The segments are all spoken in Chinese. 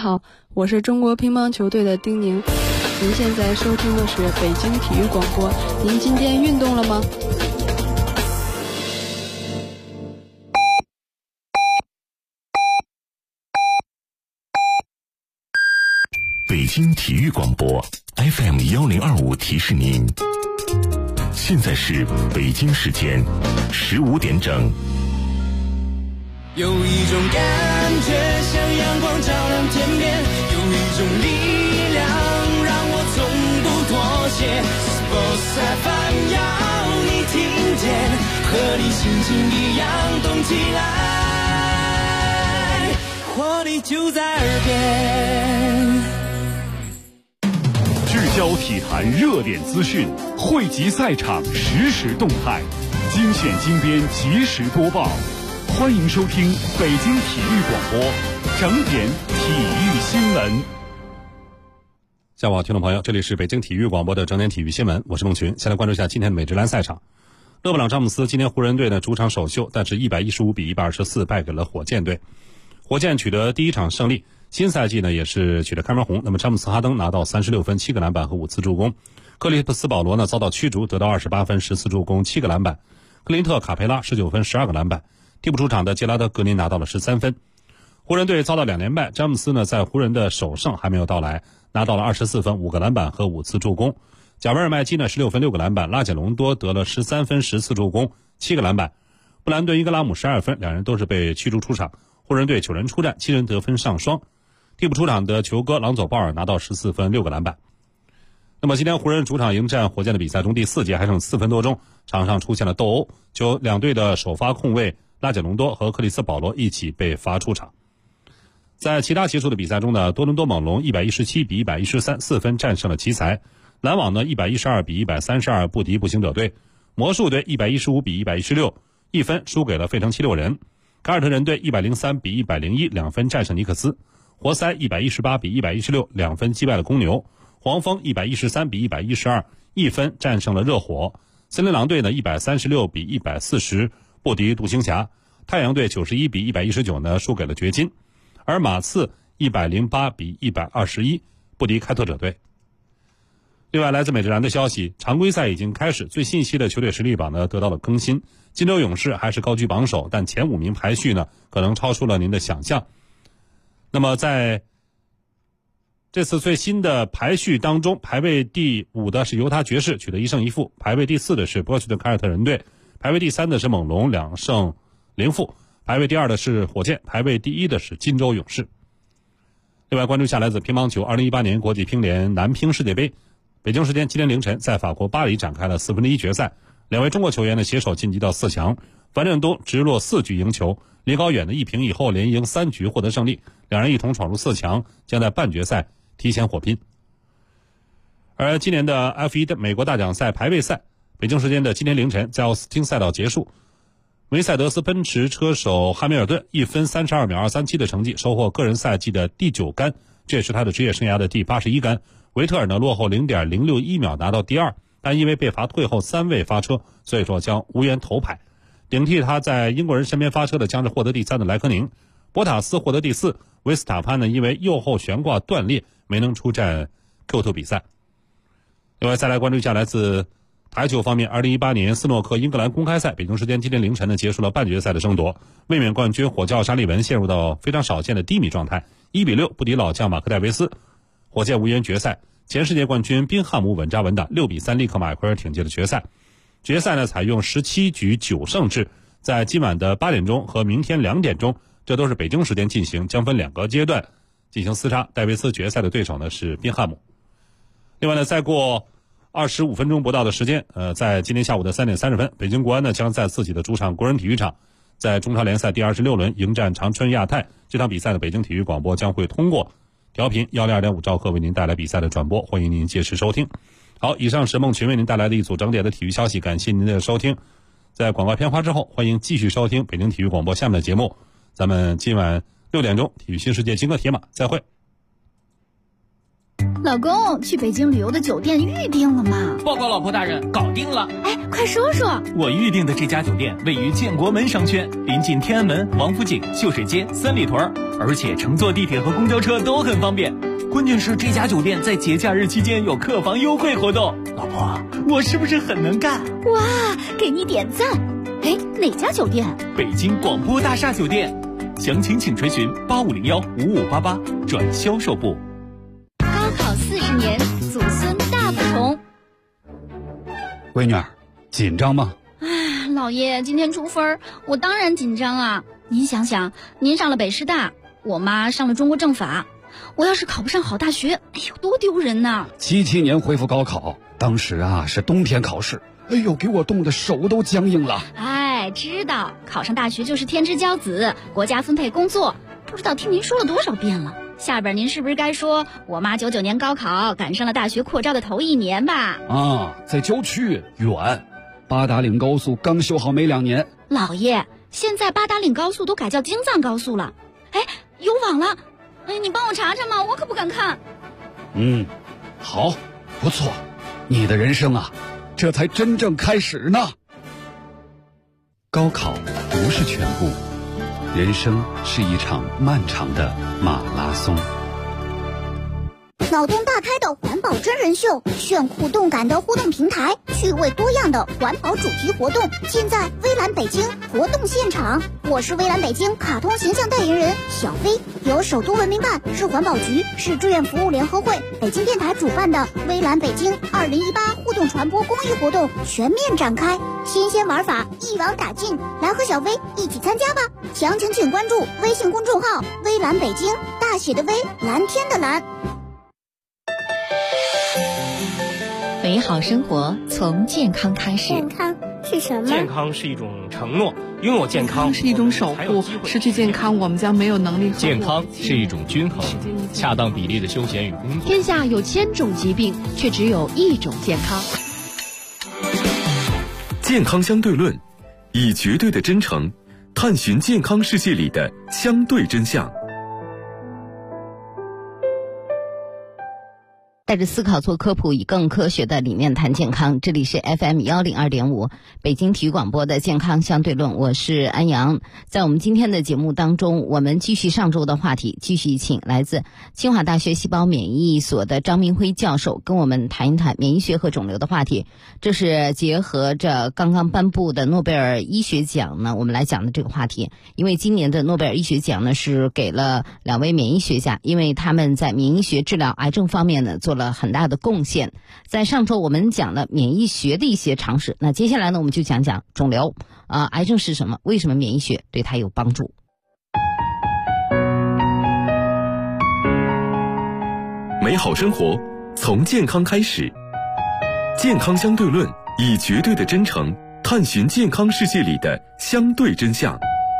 好，我是中国乒乓球队的丁宁。您现在收听的是北京体育广播。您今天运动了吗？ 北京体育广播 FM1025 提示您，现在是北京时间15点整。 有一种感觉像阳光照亮天边，有一种力量让我从不妥协。Sports FM 要你听见，和你心情一样动起来，活力就在耳边。 聚焦体坛热点资讯，汇集赛场实时动态，精选精编及时播报。欢迎收听北京体育广播整点体育新闻。 下午好，听众朋友，这里是北京体育广播的整点体育新闻，我是孟群。先来关注一下今天的美职篮赛场。勒布朗詹姆斯今天湖人队的主场首秀，但是115比124败给了火箭队。火箭取得第一场胜利，新赛季呢也是取得开门红。那么詹姆斯哈登拿到36分7个篮板和5次助攻，克里斯保罗呢遭到驱逐，得到28分14次助攻7个篮板，克林特卡佩拉19分12个篮板，替补出场的杰拉德格林拿到了13分。湖人队遭到2连败，詹姆斯呢在湖人的首胜还没有到来，拿到了24分5个篮板和5次助攻。贾维尔麦基呢16分6个篮板，拉简隆多得了13分10次助攻7个篮板，布兰顿伊格拉姆12分，两人都是被驱逐出场。湖人队9人出战7人得分上双，替补出场的球哥朗佐鲍尔拿到14分6个篮板。那么今天湖人主场迎战火箭的比赛中，第4节还剩4分多钟，场上出现了斗殴，就两队的首发控卫拉简隆多和克里斯保罗一起被罚出场。在其他结束的比赛中呢，多伦多猛龙117比113 4分战胜了奇才，篮网呢112比132不敌步行者队，魔术队115比116 1分输给了费城76人，凯尔特人队103比101 2分战胜尼克斯，活塞118比116 2分击败了公牛，黄蜂113比112 1分战胜了热火，森林狼队呢136比140不敌独行侠，太阳队91比119呢输给了掘金，而马刺108比121不敌开拓者队。另外，来自美职篮的消息，常规赛已经开始，最新一期的球队实力榜呢得到了更新，金州勇士还是高居榜首，但前5名排序呢可能超出了您的想象。那么在这次最新的排序当中，排位第5的是犹他爵士，取得1胜1负，排位第4的是波士顿凯尔特人队，排位第3的是猛龙2胜0负，排位第2的是火箭，排位第1的是金州勇士。另外关注下来自乒乓球2018年国际乒联男乒世界杯，北京时间今天凌晨在法国巴黎展开了1/4决赛，两位中国球员的携手晋级到4强，樊振东直落4局赢球，李高远的1平以后连赢3局获得胜利，两人一同闯入4强，将在半决赛提前火拼。而今年的 F1 的美国大奖赛排位赛，北京时间的今天凌晨在奥斯汀赛道结束，梅赛德斯奔驰车手汉密尔顿1分32秒237的成绩收获个人赛季的第9杆，这也是他的职业生涯的第81杆。维特尔呢落后 0.061 秒拿到第2，但因为被罚退后3位发车，所以说将无缘头牌。顶替他在英国人身边发车的将是获得第3的莱科宁，博塔斯获得第4，维斯塔潘呢因为右后悬挂断裂没能出战 Q2 比赛。另外再来关注一下来自台球方面，2018年斯诺克英格兰公开赛，北京时间今天凌晨呢结束了半决赛的争夺，卫冕冠军火教沙利文陷入到非常少见的低迷状态，1比6不敌老将马克戴维斯，火箭无缘决赛。前世界冠军宾汉姆稳扎稳打6比3力克马奎尔挺进了决赛。决赛呢采用17局9胜制，在今晚的8点钟和明天2点钟，这都是北京时间进行，将分2个阶段进行厮杀。戴维斯决赛的对手呢是宾汉姆。另外呢，再过25分钟不到的时间，在今天下午的3点30分，北京国安呢将在自己的主场国人体育场，在中超联赛第26轮迎战长春亚泰。这场比赛的北京体育广播将会通过调频102.5兆赫为您带来比赛的转播，欢迎您届时收听。好，以上是孟群为您带来的一组整点的体育消息，感谢您的收听。在广告片花之后，欢迎继续收听北京体育广播下面的节目。咱们今晚6点钟体育新世界金戈铁马再会。 老公，去北京旅游的酒店预定了吗？ 报告老婆大人，搞定了。 哎，快说说。 我预定的这家酒店位于建国门商圈，临近天安门、王府井、秀水街、三里屯，而且乘坐地铁和公交车都很方便。关键是这家酒店在节假日期间有客房优惠活动。老婆，我是不是很能干？ 哇，给你点赞。哎，哪家酒店？ 北京广播大厦酒店。详情请垂询8501-5588转销售部。 高考40年，祖孙大不同。 闺女儿，紧张吗？ 哎，老爷，今天出分，我当然紧张啊。您想想，您上了北师大，我妈上了中国政法，我要是考不上好大学，哎呦，多丢人呐 ！77年恢复高考，当时啊是冬天考试，哎呦，给我冻得手都僵硬了。 哎，知道考上大学就是天之骄子，国家分配工作，不知道听您说了多少遍了。下边您是不是该说我妈99年高考赶上了大学扩招的头1年吧？ 啊，在郊区远，八达岭高速刚修好没2年。 老爷，现在八达岭高速都改叫京藏高速了。哎，有网了，哎，你帮我查查嘛，我可不敢看。 好，不错，你的人生啊，这才真正开始呢。高考不是全部，人生是一场漫长的马拉松。 脑洞大开的环保真人秀，炫酷动感的互动平台，趣味多样的环保主题活动，尽在微蓝北京活动现场。我是微蓝北京卡通形象代言人小飞，由首都文明办、市环保局、市志愿服务联合会、北京电台主办的微蓝北京2018互动传播公益活动全面展开，新鲜玩法一网打尽，来和小飞一起参加吧！详情请关注微信公众号微蓝北京，大写的微，蓝天的蓝。 美好生活从健康开始。 健康是什么？ 健康是一种承诺，拥有健康是一种守护，失去健康我们将没有能力。 健康是一种均衡，恰当比例的休闲与工作。 天下有1000种疾病，却只有1种健康。 健康相对论，以绝对的真诚探寻健康世界里的相对真相。 带着思考做科普，以更科学的理念谈健康。这里是 FM 102.5北京体育广播的健康相对论，我是安阳。在我们今天的节目当中，我们继续上周的话题，继续请来自清华大学细胞免疫所的张明辉教授跟我们谈一谈免疫学和肿瘤的话题。这是结合着刚刚颁布的诺贝尔医学奖呢，我们来讲的这个话题。因为今年的诺贝尔医学奖呢，是给了2位免疫学家，因为他们在免疫学治疗癌症方面呢做了很大的贡献。在上周我们讲了免疫学的一些常识，那接下来呢我们就讲讲肿瘤癌症是什么，为什么免疫学对它有帮助。 美好生活从健康开始，健康相对论，以绝对的真诚探寻健康世界里的相对真相。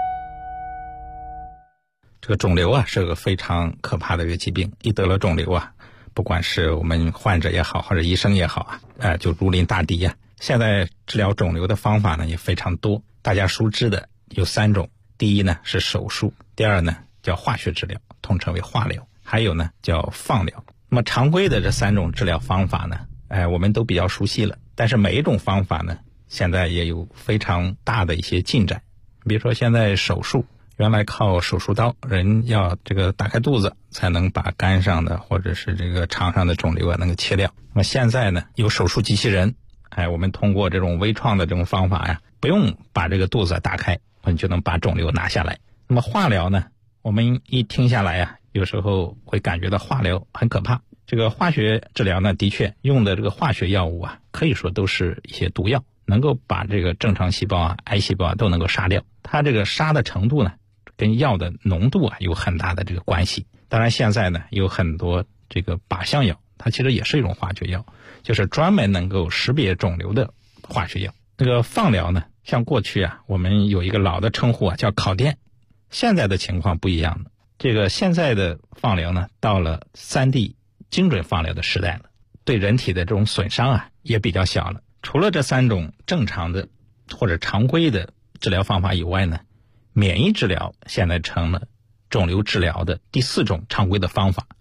这个肿瘤啊是个非常可怕的一个疾病，一得了肿瘤啊，不管是我们患者也好，或者医生也好就如临大敌啊。现在治疗肿瘤的方法呢也非常多，大家熟知的有3种。第一呢是手术，第二呢叫化学治疗，统称为化疗，还有呢叫放疗。那么常规的这3种治疗方法呢，我们都比较熟悉了，但是每一种方法呢现在也有非常大的一些进展。比如说现在手术，原来靠手术刀，人要这个打开肚子才能把肝上的或者是这个肠上的肿瘤能够切掉。那么现在呢有手术机器人，我们通过这种微创的这种方法不用把这个肚子打开，我们就能把肿瘤拿下来。那么化疗呢，我们一听下来有时候会感觉到化疗很可怕。这个化学治疗呢，的确用的这个化学药物可以说都是一些毒药，能够把这个正常细胞癌细胞都能够杀掉。它这个杀的程度呢跟药的浓度有很大的这个关系。当然现在呢有很多这个靶向药，它其实也是一种化学药，就是专门能够识别肿瘤的化学药。这个放疗呢，像过去我们有一个老的称呼叫烤电，现在的情况不一样了。这个现在的放疗呢，到了3D 精准放疗的时代了，对人体的这种损伤也比较小了。除了这3种正常的或者常规的治疗方法以外呢，免疫治疗现在成了肿瘤治疗的第4种常规的方法。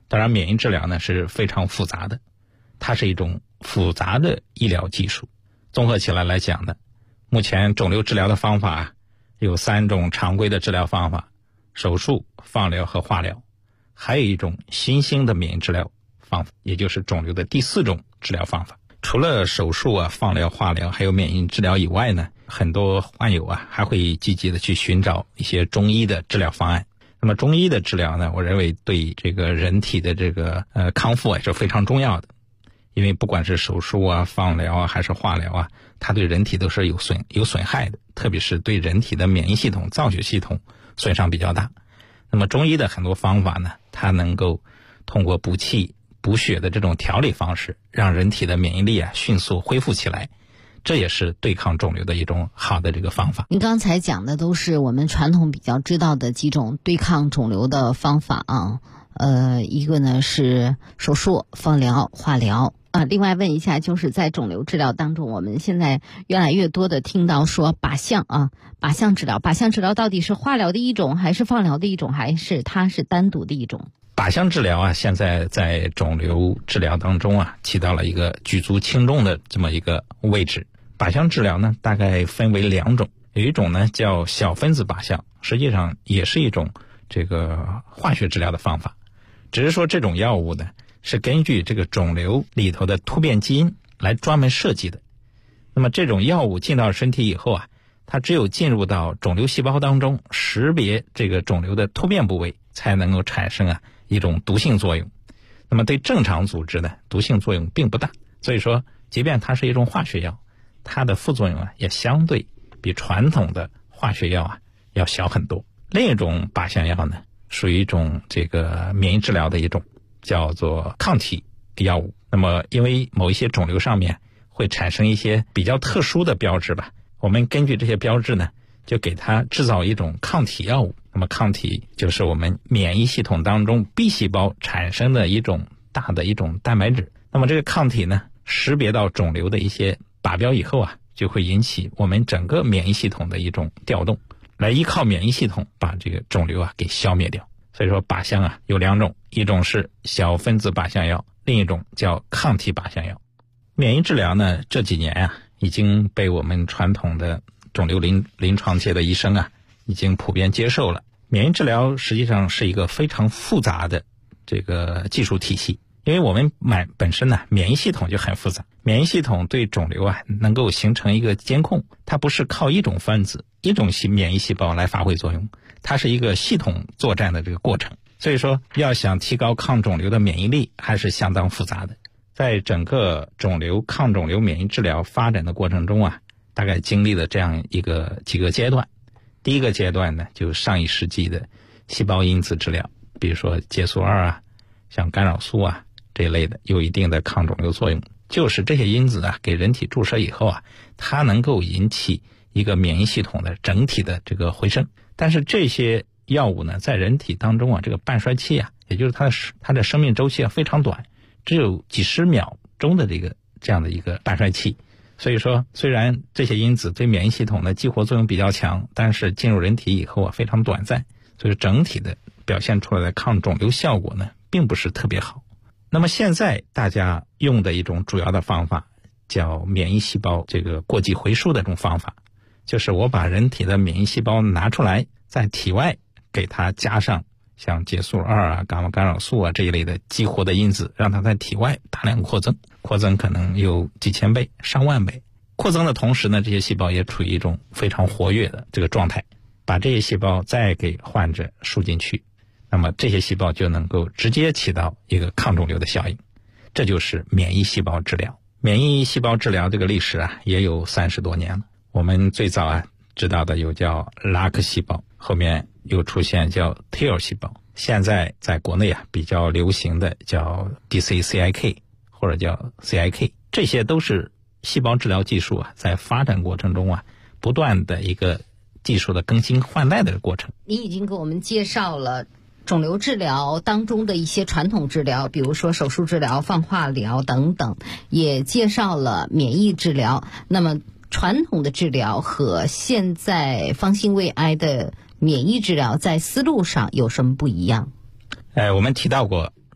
当然，免疫治疗呢是非常复杂的，它是一种复杂的医疗技术。综合起来来讲呢，目前肿瘤治疗的方法有3种常规的治疗方法：手术、放疗和化疗。还有一种新兴的免疫治疗方法，也就是肿瘤的第4种治疗方法。除了手术放疗、化疗还有免疫治疗以外呢，很多患友还会积极的去寻找一些中医的治疗方案。那么中医的治疗呢，我认为对这个人体的这个康复是非常重要的。因为不管是手术放疗还是化疗它对人体都是有损害的，特别是对人体的免疫系统、造血系统损伤比较大。那么中医的很多方法呢，它能够通过补气补血的这种调理方式，让人体的免疫力迅速恢复起来，这也是对抗肿瘤的一种好的这个方法。 您刚才讲的都是我们传统比较知道的几种对抗肿瘤的方法一个呢是手术、放疗、化疗另外问一下，就是在肿瘤治疗当中，我们现在越来越多的听到说靶向治疗，靶向治疗到底是化疗的一种，还是放疗的一种，还是它是单独的一种？ 靶向治疗现在在肿瘤治疗当中起到了一个举足轻重的这么一个位置。靶向治疗呢，大概分为2种，有一种呢叫小分子靶向，实际上也是一种这个化学治疗的方法，只是说这种药物呢是根据这个肿瘤里头的突变基因来专门设计的。那么这种药物进到身体以后它只有进入到肿瘤细胞当中，识别这个肿瘤的突变部位，才能够产生一种毒性作用。那么对正常组织呢，毒性作用并不大。所以说，即便它是一种化学药，它的副作用也相对比传统的化学药要小很多。另一种靶向药呢，属于一种这个免疫治疗的一种，叫做抗体药物。那么因为某一些肿瘤上面会产生一些比较特殊的标志吧，我们根据这些标志呢，就给它制造一种抗体药物。那么抗体就是我们免疫系统当中 B 细胞产生的一种大的一种蛋白质。那么这个抗体呢，识别到肿瘤的一些靶标以后就会引起我们整个免疫系统的一种调动，来依靠免疫系统把这个肿瘤给消灭掉。所以说靶向有2种，一种是小分子靶向药，另一种叫抗体靶向药。免疫治疗呢，这几年已经被我们传统的肿瘤临床界的医生已经普遍接受了。免疫治疗实际上是一个非常复杂的这个技术体系，因为我们本身免疫系统就很复杂，免疫系统对肿瘤能够形成一个监控，它不是靠一种分子一种免疫细胞来发挥作用，它是一个系统作战的这个过程。所以说要想提高抗肿瘤的免疫力还是相当复杂的。在整个抗肿瘤免疫治疗发展的过程中大概经历了这样几个阶段。第一个阶段呢，就上一世纪的细胞因子治疗，比如说介素2像干扰素这一类的，有一定的抗肿瘤作用。就是这些因子给人体注射以后它能够引起一个免疫系统的整体的这个回升。但是这些药物呢，在人体当中这个半衰期也就是它的生命周期非常短，只有几十秒钟的这样的一个半衰期。所以说虽然这些因子对免疫系统的激活作用比较强，但是进入人体以后非常短暂，所以整体的表现出来的抗肿瘤效果呢并不是特别好。那么现在大家用的一种主要的方法叫免疫细胞这个过继回输的这种方法，就是我把人体的免疫细胞拿出来，在体外给它加上像介素2伽马干扰素这一类的激活的因子，让它在体外大量扩增可能有几千倍上万倍。扩增的同时呢，这些细胞也处于一种非常活跃的这个状态，把这些细胞再给患者输进去，那么这些细胞就能够直接起到一个抗肿瘤的效应。这就是免疫细胞治疗。免疫细胞治疗这个历史也有30多年了。我们最早知道的有叫拉克细胞，后面又出现叫 T 细胞，现在在国内比较流行的叫 DCCIK 或者叫 CIK， 这些都是细胞治疗技术在发展过程中不断的一个技术的更新换代的过程。 你已经给我们介绍了肿瘤治疗当中的一些传统治疗，比如说手术治疗、放化疗等等，也介绍了免疫治疗。那么传统的治疗和现在方兴未艾的免疫治疗在思路上有什么不一样？ 我们提到过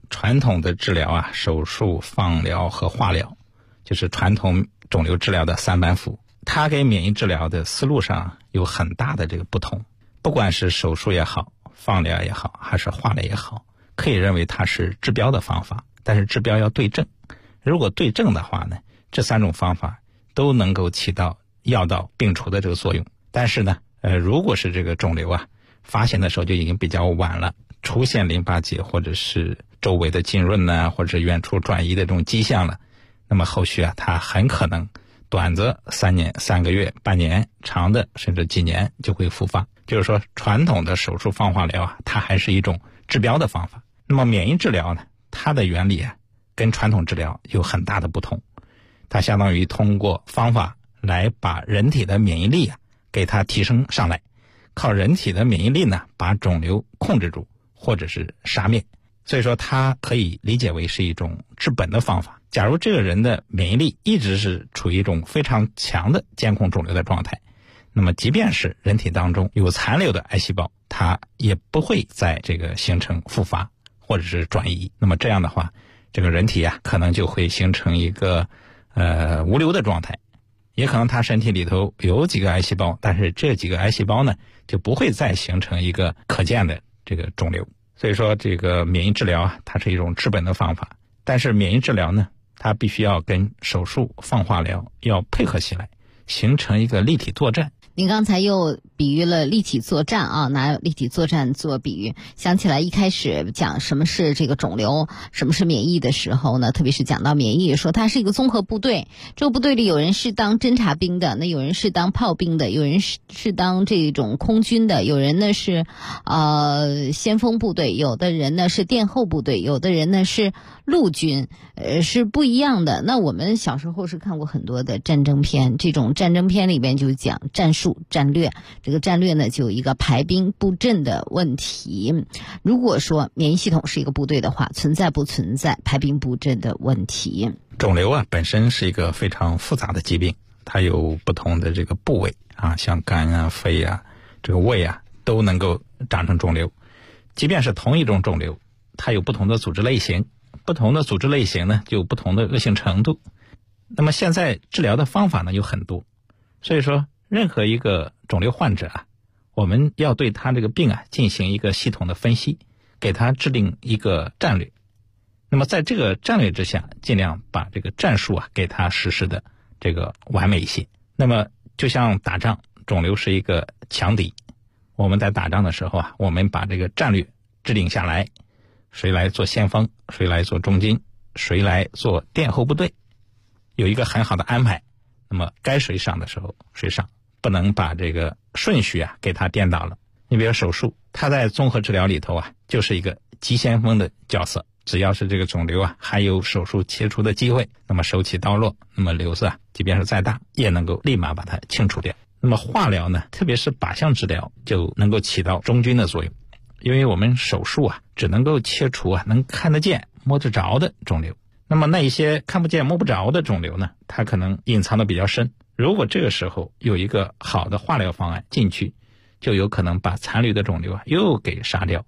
传统的治疗啊，手术、放疗和化疗，就是传统肿瘤治疗的三板斧，它跟免疫治疗的思路上有很大的这个不同。不管是手术也好，放疗也好，还是化疗也好，可以认为它是治标的方法，但是治标要对症。如果对症的话呢，这三种方法都能够起到药到病除的这个作用。但是呢，如果是这个肿瘤啊发现的时候就已经比较晚了，出现淋巴结或者是周围的浸润呢，或者是远处转移的这种迹象了，那么后续啊，它很可能短则3年、3个月、半年，长的甚至几年就会复发。就是说，传统的手术放化疗啊，它还是一种治标的方法。那么免疫治疗呢，它的原理啊，跟传统治疗有很大的不同。它相当于通过方法来把人体的免疫力啊，给它提升上来，靠人体的免疫力呢，把肿瘤控制住，或者是杀灭。所以说，它可以理解为是一种治本的方法。假如这个人的免疫力一直是处于一种非常强的监控肿瘤的状态，那么即便是人体当中有残留的癌细胞，它也不会在这个形成复发或者是转移。那么这样的话，这个人体啊，可能就会形成一个无瘤的状态。也可能他身体里头有几个癌细胞，但是这几个癌细胞呢，就不会再形成一个可见的这个肿瘤。所以说，这个免疫治疗啊，它是一种治本的方法。但是免疫治疗呢，它必须要跟手术、放化疗要配合起来，形成一个立体作战。 您刚才又比喻了立体作战啊，拿立体作战做比喻，想起来一开始讲什么是这个肿瘤，什么是免疫的时候呢，特别是讲到免疫，说它是一个综合部队，这个部队里有人是当侦察兵的，那有人是当炮兵的，有人是当这种空军的，有人呢是先锋部队，有的人呢是殿后部队，有的人呢是陆军，是不一样的。那我们小时候是看过很多的战争片，这种战争片里边就讲战术、战略，这个战略呢就有一个排兵布阵的问题。如果说免疫系统是一个部队的话，存在不存在排兵布阵的问题？ 肿瘤啊本身是一个非常复杂的疾病，它有不同的这个部位啊，像肝啊、肺啊、这个胃啊，都能够长成肿瘤。即便是同一种肿瘤，它有不同的组织类型，不同的组织类型呢就有不同的恶性程度。那么现在治疗的方法呢有很多，所以说任何一个肿瘤患者啊，我们要对他这个病啊进行一个系统的分析，给他制定一个战略。那么在这个战略之下，尽量把这个战术啊给他实施的这个完美一些。那么就像打仗，肿瘤是一个强敌，我们在打仗的时候啊，我们把这个战略制定下来，谁来做先锋，谁来做中军，谁来做殿后部队，有一个很好的安排。那么该谁上的时候谁上，不能把这个顺序啊给它颠倒了。你比如手术，它在综合治疗里头啊，就是一个急先锋的角色。只要是这个肿瘤啊还有手术切除的机会，那么手起刀落，那么瘤子啊即便是再大，也能够立马把它清除掉。那么化疗呢，特别是靶向治疗，就能够起到中军的作用。因为我们手术啊只能够切除啊能看得见摸得着的肿瘤，那么那一些看不见摸不着的肿瘤呢，它可能隐藏的比较深。如果这个时候有一个好的化疗方案进去，就有可能把残留的肿瘤啊又给杀掉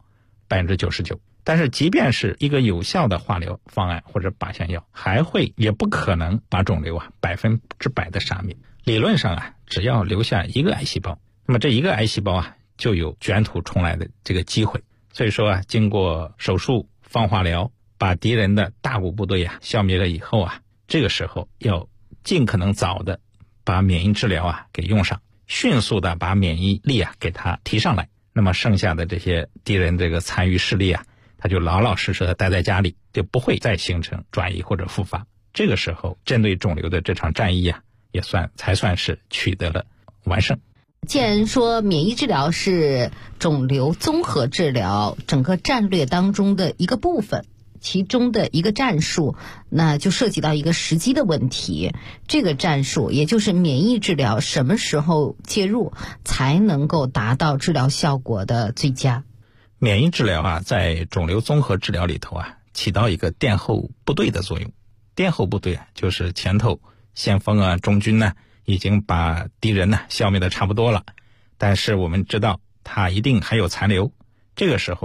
99%。但是即便是一个有效的化疗方案或者靶向药，也不可能把肿瘤啊100%的杀灭。理论上啊，只要留下一个癌细胞，那么这一个癌细胞啊就有卷土重来的这个机会。所以说啊，经过手术、放化疗，把敌人的大股部队啊消灭了以后啊，这个时候要尽可能早的把免疫治疗啊给用上，迅速的把免疫力啊给它提上来。那么剩下的这些敌人这个残余势力啊，他就老老实实的待在家里，就不会再形成转移或者复发。这个时候针对肿瘤的这场战役啊，才算是取得了完胜。 既然说免疫治疗是肿瘤综合治疗整个战略当中的一个部分，其中的一个战术，那就涉及到一个时机的问题。这个战术也就是免疫治疗什么时候介入才能够达到治疗效果的最佳。 免疫治疗啊，在肿瘤综合治疗里头啊，起到一个殿后部队的作用。殿后部队啊，就是前头先锋啊、中军呢，已经把敌人呢消灭的差不多了，但是我们知道它一定还有残留。这个时候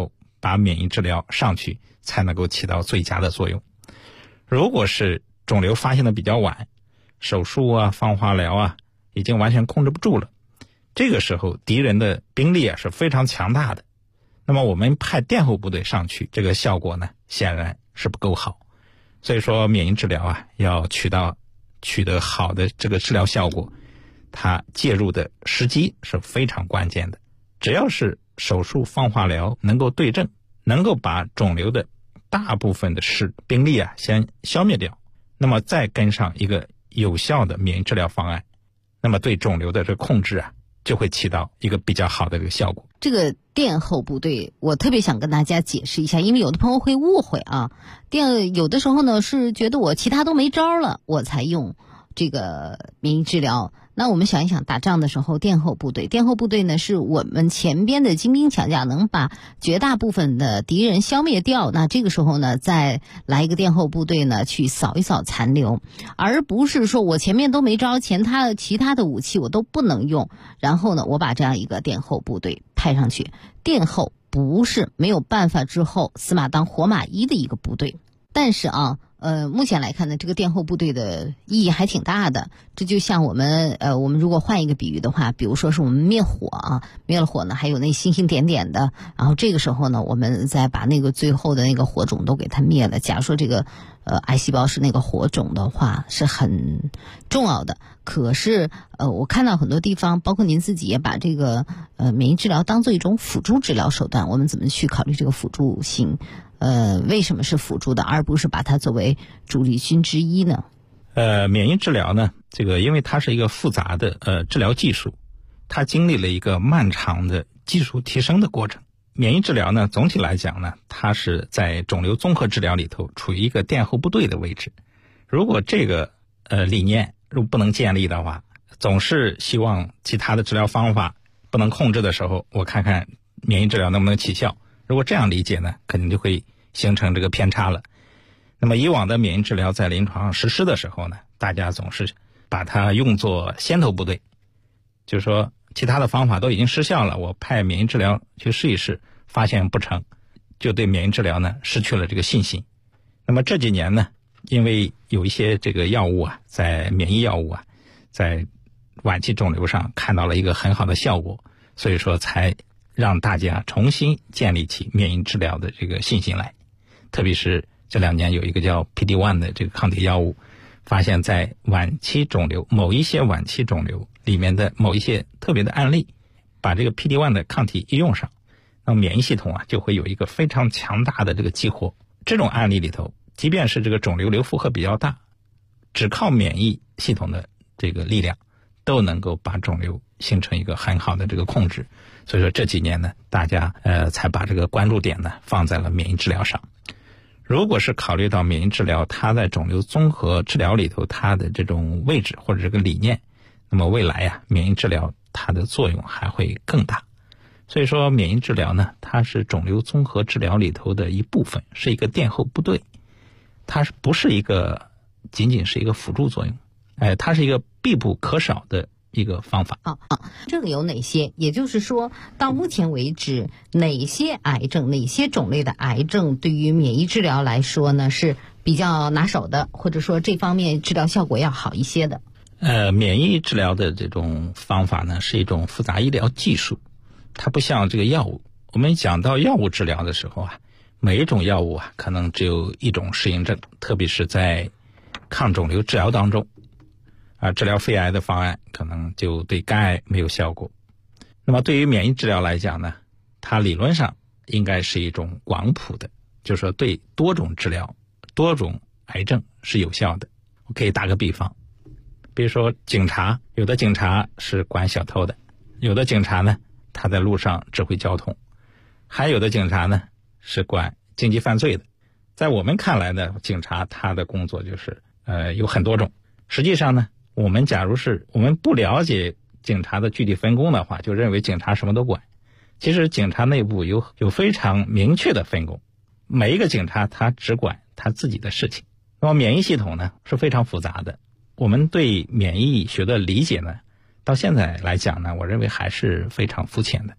把免疫治疗上去，才能够起到最佳的作用。如果是肿瘤发现的比较晚，手术啊、放化疗啊已经完全控制不住了，这个时候敌人的兵力是非常强大的，那么我们派殿后部队上去，这个效果呢显然是不够好。所以说免疫治疗要取得好的这个治疗效果，它介入的时机是非常关键的。只要是手术放化疗能够对症，能够把肿瘤的大部分的病例先消灭掉，那么再跟上一个有效的免疫治疗方案，那么对肿瘤的这个控制就会起到一个比较好的这个效果。 这个殿后部队我特别想跟大家解释一下，因为有的朋友会误会有的时候呢是觉得我其他都没招了我才用这个免疫治疗。那我们想一想，打仗的时候殿后部队呢是我们前边的精兵强将，能把绝大部分的敌人消灭掉，那这个时候呢再来一个殿后部队呢去扫一扫残留，而不是说我前面都没招，其他的武器我都不能用，然后呢我把这样一个殿后部队派上去。殿后不是没有办法之后死马当活马医的一个部队，但是目前来看呢，这个殿后部队的意义还挺大的。这就像我们如果换一个比喻的话，比如说是我们灭火灭了火呢，还有那星星点点的，然后这个时候呢，我们再把那个最后的那个火种都给它灭了。假如说这个癌细胞是那个火种的话，是很重要的。可是我看到很多地方，包括您自己也把这个免疫治疗当做一种辅助治疗手段，我们怎么去考虑这个辅助性？为什么是辅助的，而不是把它作为主力军之一呢？ 免疫治疗呢，这个因为它是一个复杂的治疗技术，它经历了一个漫长的技术提升的过程。免疫治疗呢，总体来讲呢，它是在肿瘤综合治疗里头处于一个殿后部队的位置。如果这个理念如果不能建立的话，总是希望其他的治疗方法不能控制的时候，我看看免疫治疗能不能起效。如果这样理解呢，肯定就会形成这个偏差了。那么以往的免疫治疗在临床上实施的时候呢，大家总是把它用作先头部队，就是说其他的方法都已经失效了，我派免疫治疗去试一试，发现不成，就对免疫治疗呢失去了这个信心。那么这几年呢，因为有一些这个药物在免疫药物在晚期肿瘤上看到了一个很好的效果，所以说才让大家重新建立起免疫治疗的这个信心来。特别是这2年有一个叫 PD-1 的这个抗体药物，发现在晚期肿瘤某一些晚期肿瘤里面的某一些特别的案例，把这个 PD-1 的抗体一用上，那么免疫系统就会有一个非常强大的这个激活。这种案例里头，即便是这个肿瘤负荷比较大，只靠免疫系统的这个力量都能够把肿瘤形成一个很好的这个控制。所以说这几年呢，大家才把这个关注点呢放在了免疫治疗上。如果是考虑到免疫治疗它在肿瘤综合治疗里头它的这种位置或者这个理念，那么未来免疫治疗它的作用还会更大。所以说免疫治疗呢，它是肿瘤综合治疗里头的一部分，是一个殿后部队，它不是仅仅是一个辅助作用，它是一个必不可少的一个方法。 这个有哪些？也就是说到目前为止，哪些癌症哪些种类的癌症对于免疫治疗来说呢是比较拿手的，或者说这方面治疗效果要好一些的？ 免疫治疗的这种方法呢是一种复杂医疗技术，它不像这个药物。我们讲到药物治疗的时候每一种药物可能只有一种适应症，特别是在抗肿瘤治疗当中治疗肺癌的方案可能就对肝癌没有效果。那么对于免疫治疗来讲呢，它理论上应该是一种广谱的，就是说对多种治疗多种癌症是有效的。我可以打个比方，比如说警察，有的警察是管小偷的，有的警察呢他在路上指挥交通，还有的警察呢是管经济犯罪的。在我们看来呢，警察他的工作就是有很多种。实际上呢，假如是我们不了解警察的具体分工的话，就认为警察什么都管。其实警察内部有非常明确的分工，每一个警察他只管他自己的事情。那么免疫系统呢是非常复杂的，我们对免疫学的理解呢，到现在来讲呢，我认为还是非常肤浅的。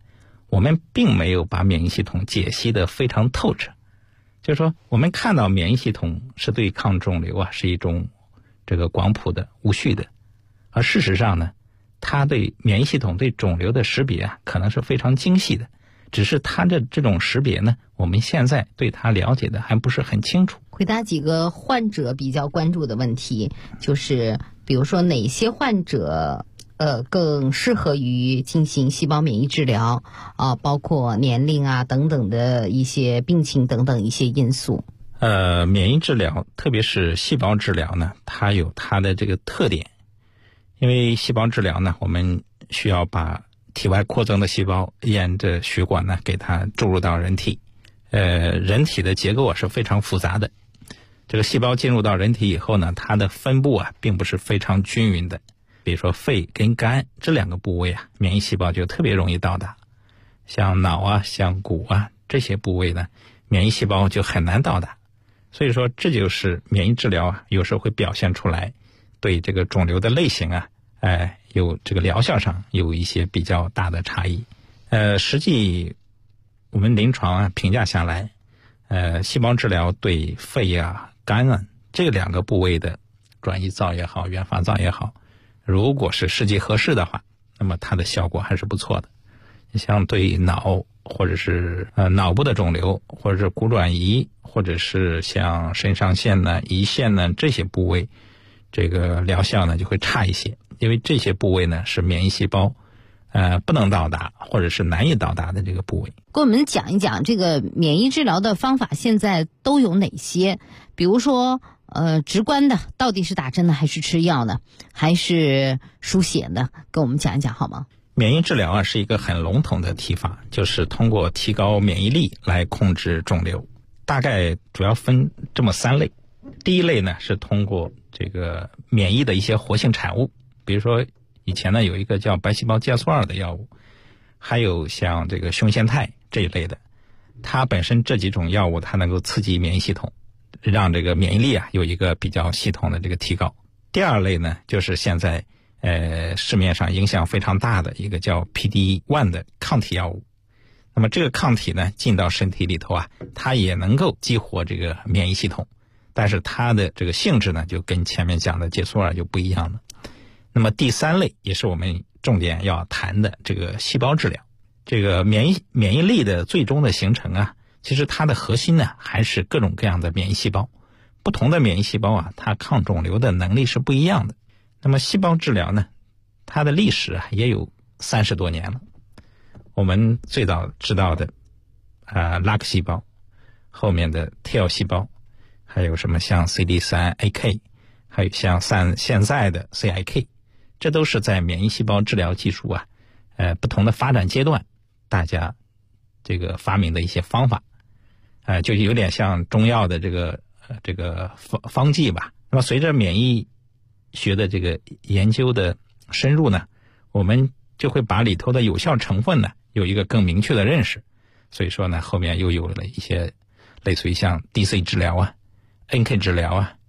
我们并没有把免疫系统解析得非常透彻。就是说我们看到免疫系统是对抗肿瘤啊是一种这个广谱的无序的，而事实上呢，它对免疫系统对肿瘤的识别啊可能是非常精细的，只是它的这种识别呢，我们现在对它了解的还不是很清楚。 回答几个患者比较关注的问题，就是比如说哪些患者更适合于进行细胞免疫治疗啊，包括年龄啊等等的一些病情等等一些因素。 免疫治疗特别是细胞治疗呢，它有它的这个特点。因为细胞治疗呢，我们需要把体外扩增的细胞沿着血管呢给它注入到人体。人体的结构啊是非常复杂的，这个细胞进入到人体以后呢，它的分布啊并不是非常均匀的。比如说肺跟肝这两个部位啊，免疫细胞就特别容易到达。像脑啊像骨啊这些部位呢，免疫细胞就很难到达。所以说这就是免疫治疗啊有时候会表现出来对这个肿瘤的类型啊有这个疗效上有一些比较大的差异。实际我们临床啊评价下来，细胞治疗对肺啊肝啊这两个部位的转移灶也好原发灶也好，如果是时机合适的话，那么它的效果还是不错的。像对脑或者是脑部的肿瘤，或者是骨转移，或者是像肾上腺呢胰腺呢这些部位，这个疗效呢就会差一些，因为这些部位呢是免疫细胞不能到达或者是难以到达的这个部位。 跟我们讲一讲这个免疫治疗的方法现在都有哪些？比如说直观的到底是打针呢，还是吃药呢，还是输血呢？跟我们讲一讲好吗？ 免疫治疗啊是一个很笼统的提法，就是通过提高免疫力来控制肿瘤。大概主要分这么3类。第一类呢是通过这个免疫的一些活性产物，比如说以前呢有一个叫白细胞介素2的药物，还有像这个胸腺肽这一类的，它本身这几种药物它能够刺激免疫系统，让这个免疫力啊有一个比较系统的这个提高。第二类呢就是现在市面上影响非常大的一个叫 PD-1 的抗体药物。那么这个抗体呢进到身体里头啊，它也能够激活这个免疫系统，但是它的这个性质呢就跟前面讲的介素2就不一样了。那么第3类也是我们重点要谈的这个细胞治疗。这个免疫力的最终的形成啊，其实它的核心呢还是各种各样的免疫细胞。不同的免疫细胞啊，它抗肿瘤的能力是不一样的。那么细胞治疗呢，它的历史啊也有30多年了。我们最早知道的拉克细胞，后面的 T 细胞，还有什么像 CD3AK， 还有像现在的 CIK， 这都是在免疫细胞治疗技术啊不同的发展阶段大家这个发明的一些方法，就有点像中药的这个方剂吧。那么随着免疫学的这个研究的深入呢，我们就会把里头的有效成分呢有一个更明确的认识。所以说呢，后面又有了一些类似于像 DC 治疗啊 NK 治疗啊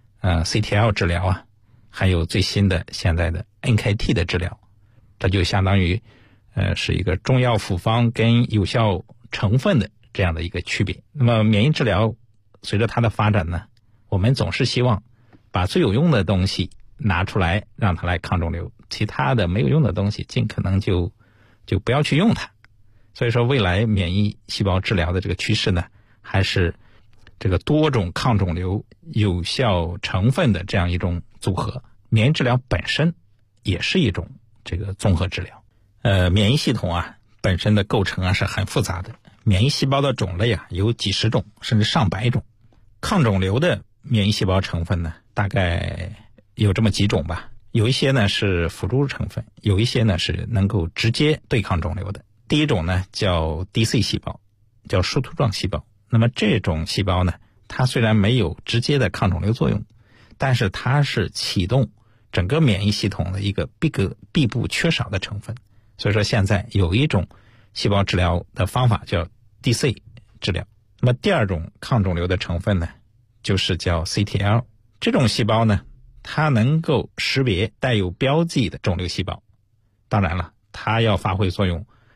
CTL 治疗啊，还有最新的现在的 NKT 的治疗。这就相当于是一个中药复方跟有效成分的这样的一个区别。那么免疫治疗随着它的发展呢，我们总是希望把最有用的东西拿出来让它来抗肿瘤，其他的没有用的东西尽可能就不要去用它。所以说未来免疫细胞治疗的这个趋势呢，还是这个多种抗肿瘤有效成分的这样一种组合。免疫治疗本身也是一种这个综合治疗。免疫系统啊本身的构成啊是很复杂的，免疫细胞的种类啊有几十种甚至上百种。抗肿瘤的免疫细胞成分呢大概有这么几种吧，有一些呢是辅助成分，有一些呢是能够直接对抗肿瘤的。第一种呢叫 DC 细胞，叫树突状细胞。那么这种细胞呢，它虽然没有直接的抗肿瘤作用，但是它是启动整个免疫系统的一个必不缺少的成分。所以说现在有一种细胞治疗的方法叫 DC 治疗。那么第二种抗肿瘤的成分呢，就是叫 CTL。 这种细胞呢，它能够识别带有标记的肿瘤细胞。当然了，它要发挥作用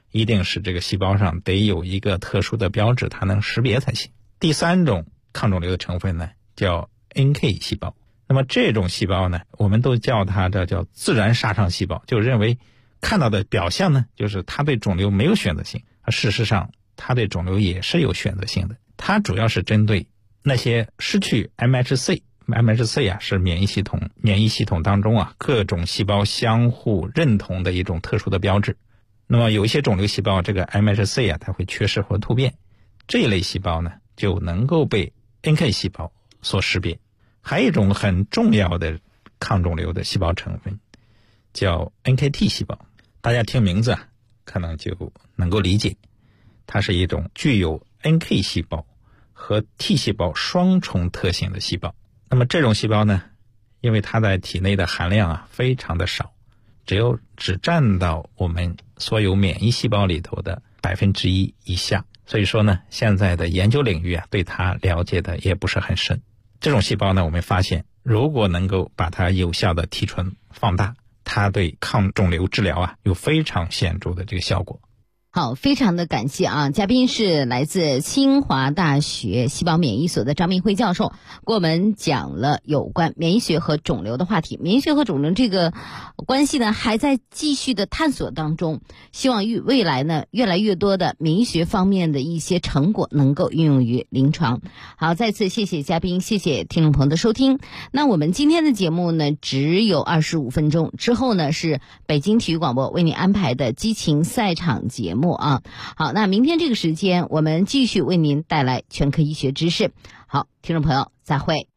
一定是这个细胞上得有一个特殊的标志，它能识别才行。第3种抗肿瘤的成分呢，叫 NK 细胞。那么这种细胞呢，我们都叫它这叫自然杀伤细胞，就认为看到的表象呢，就是它对肿瘤没有选择性，而事实上它对肿瘤也是有选择性的。它主要是针对那些失去 MHC 啊，是免疫系统当中啊各种细胞相互认同的一种特殊的标志。那么有一些肿瘤细胞，这个 MHC 啊它会缺失或突变，这一类细胞呢就能够被 NK 细胞所识别。还有一种很重要的抗肿瘤的细胞成分叫 NKT 细胞，大家听名字啊可能就能够理解，它是一种具有 NK 细胞和 T 细胞双重特性的细胞。那么这种细胞呢，因为它在体内的含量啊非常的少，只占到我们所有免疫细胞里头的1%以下，所以说呢，现在的研究领域啊对它了解的也不是很深。这种细胞呢，我们发现如果能够把它有效的提纯放大，它对抗肿瘤治疗啊有非常显著的这个效果。 好，非常的感谢啊！嘉宾是来自清华大学细胞免疫所的张明辉教授，给我们讲了有关免疫学和肿瘤的话题。免疫学和肿瘤这个关系呢，还在继续的探索当中，希望未来呢，越来越多的免疫学方面的一些成果能够运用于临床。好，再次谢谢嘉宾，谢谢听众朋友的收听。那我们今天的节目呢，只有25分钟，之后呢是北京体育广播为您安排的激情赛场节目啊。好，那明天这个时间我们继续为您带来全科医学知识。好，听众朋友再会。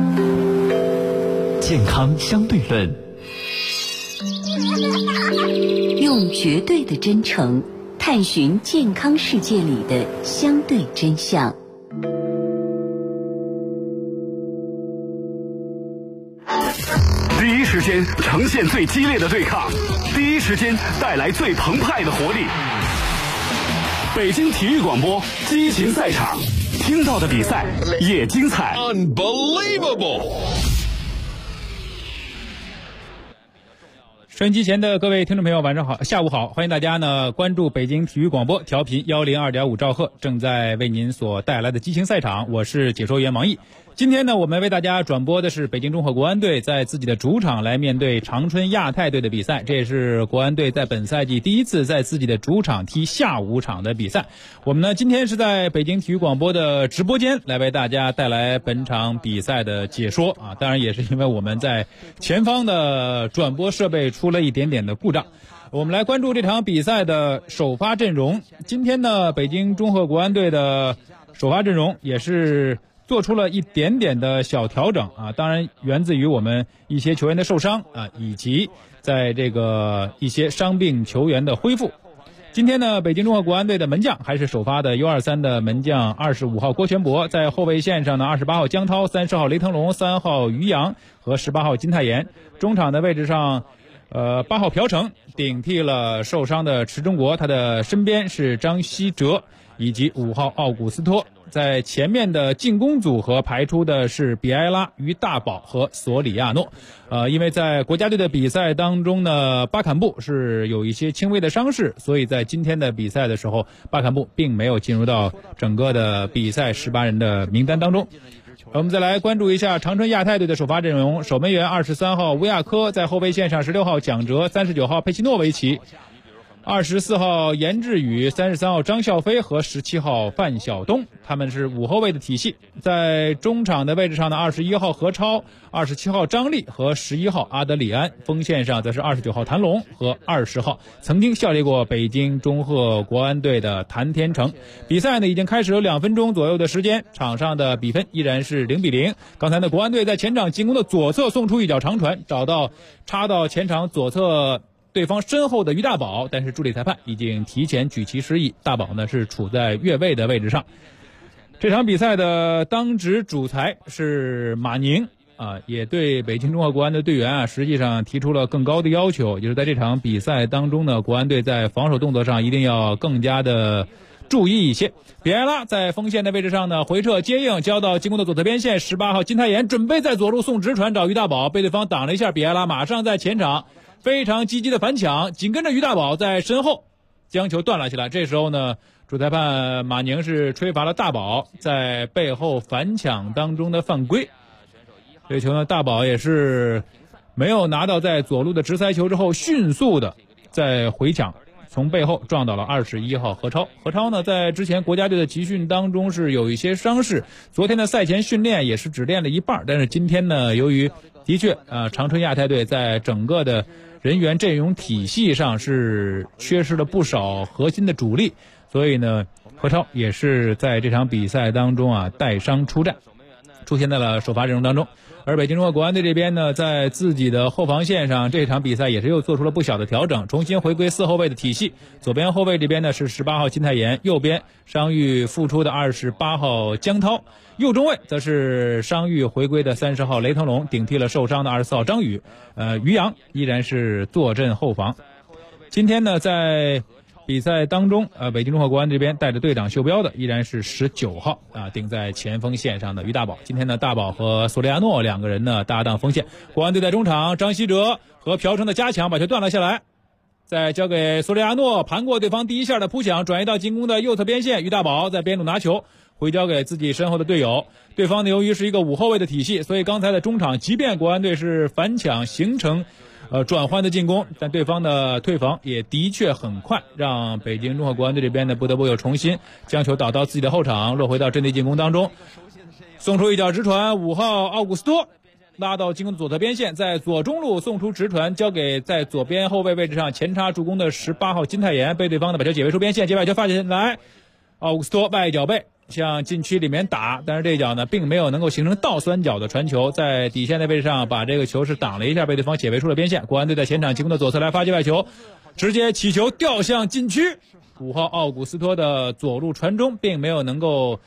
健康相对论，用绝对的真诚探寻健康世界里的相对真相。 第一时间呈现最激烈的对抗，第一时间带来最澎湃的活力。北京体育广播激情赛场，听到的比赛也精彩。Unbelievable！ 收音机前的各位听众朋友，晚上好，下午好，欢迎大家呢关注北京体育广播调频102.5兆赫，正在为您所带来的激情赛场，我是解说员王毅。今天呢，我们为大家转播的是北京中赫国安队在自己的主场来面对长春亚泰队的比赛，这也是国安队在本赛季第一次在自己的主场踢下午场的比赛。我们呢今天是在北京体育广播的直播间来为大家带来本场比赛的解说啊，当然也是因为我们在前方的转播设备出了一点点的故障。我们来关注这场比赛的首发阵容。今天呢，北京中赫国安队的首发阵容也是做出了一点点的小调整啊，当然源自于我们一些球员的受伤啊，以及在这个一些伤病球员的恢复。今天呢，北京中赫国安队的门将还是首发的 U23 的门将25号郭全博，在后卫线上呢，28号姜涛、30号雷腾龙、3号于洋和18号金泰妍。中场的位置上8号朴成顶替了受伤的池中国，他的身边是张稀哲以及5号奥古斯托。在前面的进攻组合排出的是比埃拉、于大宝和索里亚诺。因为在国家队的比赛当中呢，巴坎布是有一些轻微的伤势，所以在今天的比赛的时候，巴坎布并没有进入到整个的比赛18人的名单当中。我们再来关注一下长春亚泰队的首发阵容。守门员23号乌亚科，在后卫线上16号蒋哲、39号佩奇诺维奇、24号严志宇、33号张孝飞和17号范晓东，他们是5后卫的体系。在中场的位置上呢，21号何超、27号张力和11号阿德里安。锋线上则是29号谭龙和20号曾经效力过北京中赫国安队的谭天成。比赛呢已经开始了2分钟左右的时间，场上的比分依然是0-0。刚才呢，国安队在前场进攻的左侧送出一脚长传，插到前场左侧对方身后的于大宝，但是助理裁判已经提前举旗示意，大宝呢是处在越位的位置上。这场比赛的当值主裁是马宁啊，也对北京中赫国安的队员啊实际上提出了更高的要求，就是在这场比赛当中呢，国安队在防守动作上一定要更加的注意一些。比埃拉在锋线的位置上呢，回撤接应，交到进攻的左侧边线，18号金泰妍准备在左路送直传找于大宝，被对方挡了一下，比埃拉马上在前场非常积极的反抢，紧跟着于大宝在身后将球断了下来。这时候呢，主裁判马宁是吹罚了大宝在背后反抢当中的犯规。这球呢，大宝也是没有拿到在左路的直塞球之后，迅速的在回抢，从背后撞到了21号何超。何超呢，在之前国家队的集训当中是有一些伤势，昨天的赛前训练也是只练了一半，但是今天呢，由于的确长春亚泰队在整个的人员阵容体系上是缺失了不少核心的主力，所以呢，何超也是在这场比赛当中带伤出战，出现在了首发阵容当中。而北京中赫国安队这边呢，在自己的后防线上，这场比赛也是又做出了不小的调整，重新回归4后卫的体系。左边后卫这边呢是18号金泰妍，右边伤愈复出的28号江涛，右中卫则是伤愈回归的30号雷腾龙，顶替了受伤的24号张宇。于洋依然是坐镇后防。今天呢，在比赛当中，北京中赫国安这边带着队长袖标的依然是19号顶在前锋线上的于大宝。今天呢，大宝和索利亚诺两个人呢搭档锋线。国安队在中场，张稀哲和朴成的加强把球断了下来，再交给索利亚诺，盘过对方第一下的扑抢，转移到进攻的右侧边线，于大宝在边路拿球回交给自己身后的队友。对方呢，由于是一个5后卫的体系，所以刚才的中场即便国安队是反抢形成转换的进攻，但对方的退防也的确很快，让北京中赫国安队这边呢不得不又重新将球导到自己的后场，落回到阵地进攻当中，送出一脚直传，5号奥古斯托拉到进攻的左侧边线，在左中路送出直传，交给在左边后卫位置上前插助攻的18号金泰妍，被对方的把球解围出边线，接把球发进来，奥古斯托外脚背向禁区里面打，但是这一脚呢并没有能够形成倒三角的传球，在底线的位置上把这个球是挡了一下，被对方解围出了边线。国安队在前场进攻的左侧来发接外球，直接起球掉向禁区，5号奥古斯托的左路传中并没有能够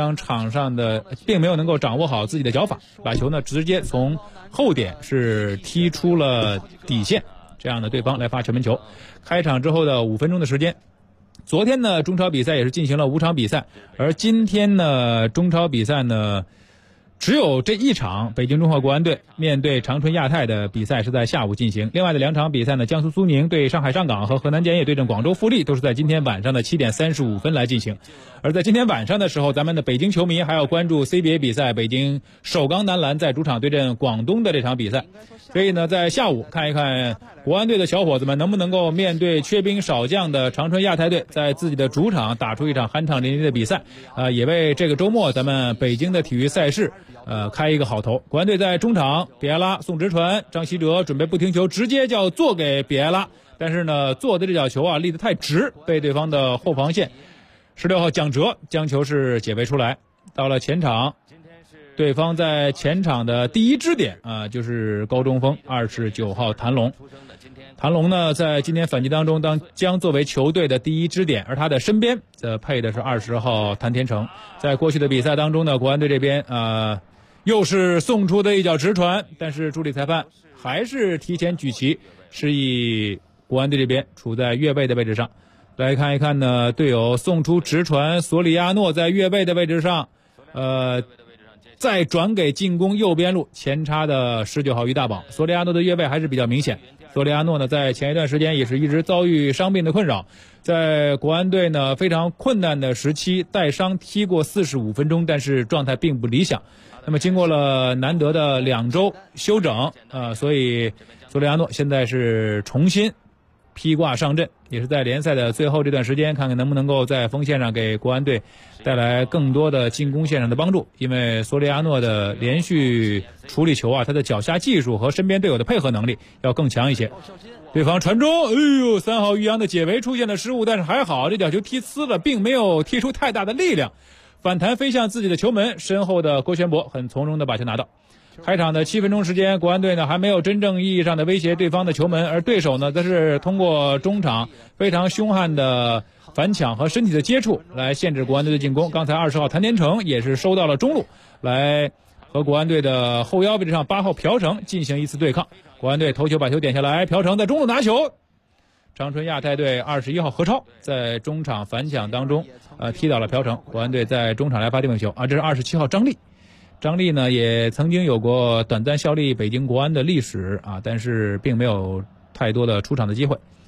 掌握好自己的脚法，把球呢直接从后点是踢出了底线，这样的对方来发球门球。开场之后的5分钟的时间，昨天呢中超比赛也是进行了5场比赛，而今天呢中超比赛呢只有这一场北京中赫国安队面对长春亚泰的比赛是在下午进行，另外的2场比赛呢，江苏苏宁对上海上港和河南建业对阵广州富力都是在今天晚上的7点35分来进行。而在今天晚上的时候，咱们的北京球迷还要关注 CBA 比赛，北京首钢男篮在主场对阵广东的这场比赛。所以呢，在下午看一看国安队的小伙子们能不能够面对缺兵少将的长春亚泰队，在自己的主场打出一场酣畅淋漓的比赛，也为这个周末咱们北京的体育赛事开一个好头。国安队在中场，比埃拉送直传，张稀哲准备不停球，直接就要做给比埃拉，但是呢，做的这脚球立得太直，被对方的后防线16号蒋哲将球是解围出来。到了前场，对方在前场的第一支点就是高中锋29号谭龙。谭龙呢，在今天反击当中将作为球队的第一支点，而他的身边配的是20号谭天成。在过去的比赛当中呢，国安队这边又是送出的一脚直传，但是助理裁判还是提前举旗，示意国安队这边处在越位的位置上。来看一看呢，队友送出直传，索里亚诺在越位的位置上，再转给进攻右边路前插的19号于大宝。索里亚诺的越位还是比较明显。索里亚诺呢，在前一段时间也是一直遭遇伤病的困扰，在国安队呢非常困难的时期带伤踢过45分钟，但是状态并不理想。那么经过了难得的2周休整，所以索里亚诺现在是重新披挂上阵，也是在联赛的最后这段时间，看看能不能够在锋线上给国安队带来更多的进攻线上的帮助。因为索里亚诺的连续处理球他的脚下技术和身边队友的配合能力要更强一些。对方传中，3号于洋的解围出现了失误，但是还好这脚球踢呲了，并没有踢出太大的力量，反弹飞向自己的球门，身后的郭全博很从容的把球拿到。开场的7分钟时间，国安队呢还没有真正意义上的威胁对方的球门，而对手呢则是通过中场非常凶悍的反抢和身体的接触来限制国安队的进攻。刚才20号谭天成也是收到了中路，来和国安队的后腰位置上8号朴成进行一次对抗。国安队头球把球点下来，朴成在中路拿球，长春亚泰队21号何超在中场反抢当中踢倒了朴成，国安队在中场来发定位球这是27号张力。张力呢也曾经有过短暂效力北京国安的历史但是并没有太多的出场的机会。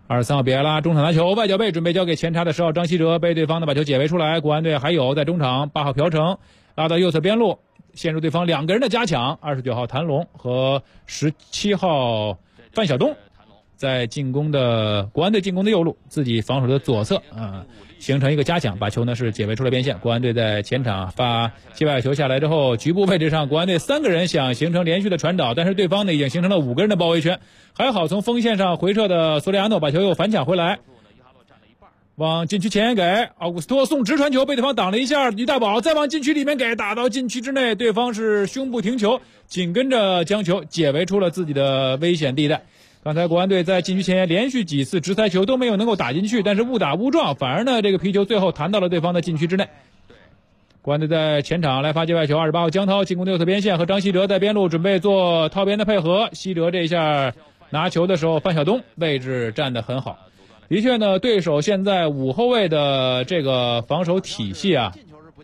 23号比埃拉中场拿球，外脚背准备交给前插的10号张稀哲，被对方的把球解围出来。国安队还有在中场8号朴成拉到右侧边路，陷入对方2个人的加强。29号谭龙和17号范晓东在国安队进攻的右路，自己防守的左侧形成一个加强，把球呢是解围出了边线。国安队在前场发界外球下来之后，局部位置上国安队3个人想形成连续的传导，但是对方呢已经形成了5个人的包围圈。还好从锋线上回撤的索里亚诺把球又反抢回来，往禁区前沿给奥古斯托送直传球，被对方挡了一下，于大宝再往禁区里面给，打到禁区之内，对方是胸部停球，紧跟着将球解围出了自己的危险地带。刚才国安队在禁区前沿连续几次直塞球都没有能够打进去，但是误打误撞，反而呢这个皮球最后弹到了对方的禁区之内。国安队在前场来发界外球，28号江涛进攻右侧边线，和张稀哲在边路准备做套边的配合。稀哲这一下拿球的时候，范晓东位置站得很好。的确呢，对手现在5后卫的这个防守体系啊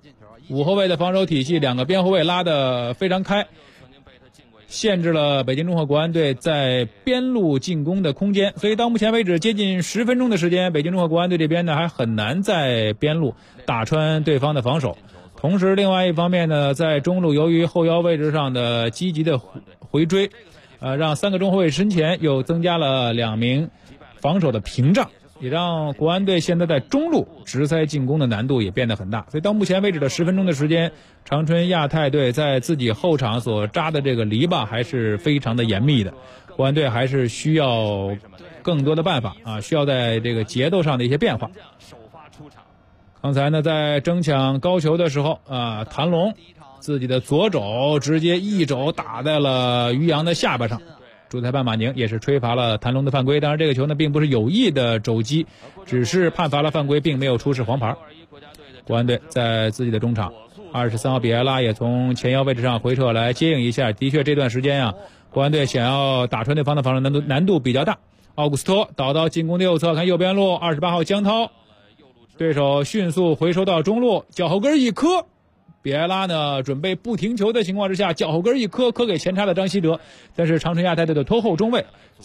，5后卫的防守体系，2个边后卫拉得非常开，限制了北京中赫国安队在边路进攻的空间，所以到目前为止接近10分钟的时间，北京中赫国安队这边呢还很难在边路打穿对方的防守。同时另外一方面呢，在中路由于后腰位置上的积极的回追，让3个中后卫身前又增加了2名防守的屏障，也让国安队现在在中路直塞进攻的难度也变得很大。所以到目前为止的10分钟的时间，长春亚泰队在自己后场所扎的这个篱笆还是非常的严密的，国安队还是需要更多的办法需要在这个节奏上的一些变化。刚才呢在争抢高球的时候谭龙自己的左肘直接一肘打在了于洋的下巴上，主裁判马宁也是吹罚了谭龙的犯规。当然这个球呢并不是有意的肘击，只是判罚了犯规，并没有出示黄牌。国安队在自己的中场，23号比埃拉也从前腰位置上回撤来接应一下。的确这段时间国安队想要打穿对方的防守难度比较大。奥古斯托倒到进攻的右侧，看右边路28号江涛，对手迅速回收到中路，脚后跟一磕，比埃拉呢准备不停球的情况之下，脚后跟一磕给前插的张稀哲，但是长春亚泰队的拖后中卫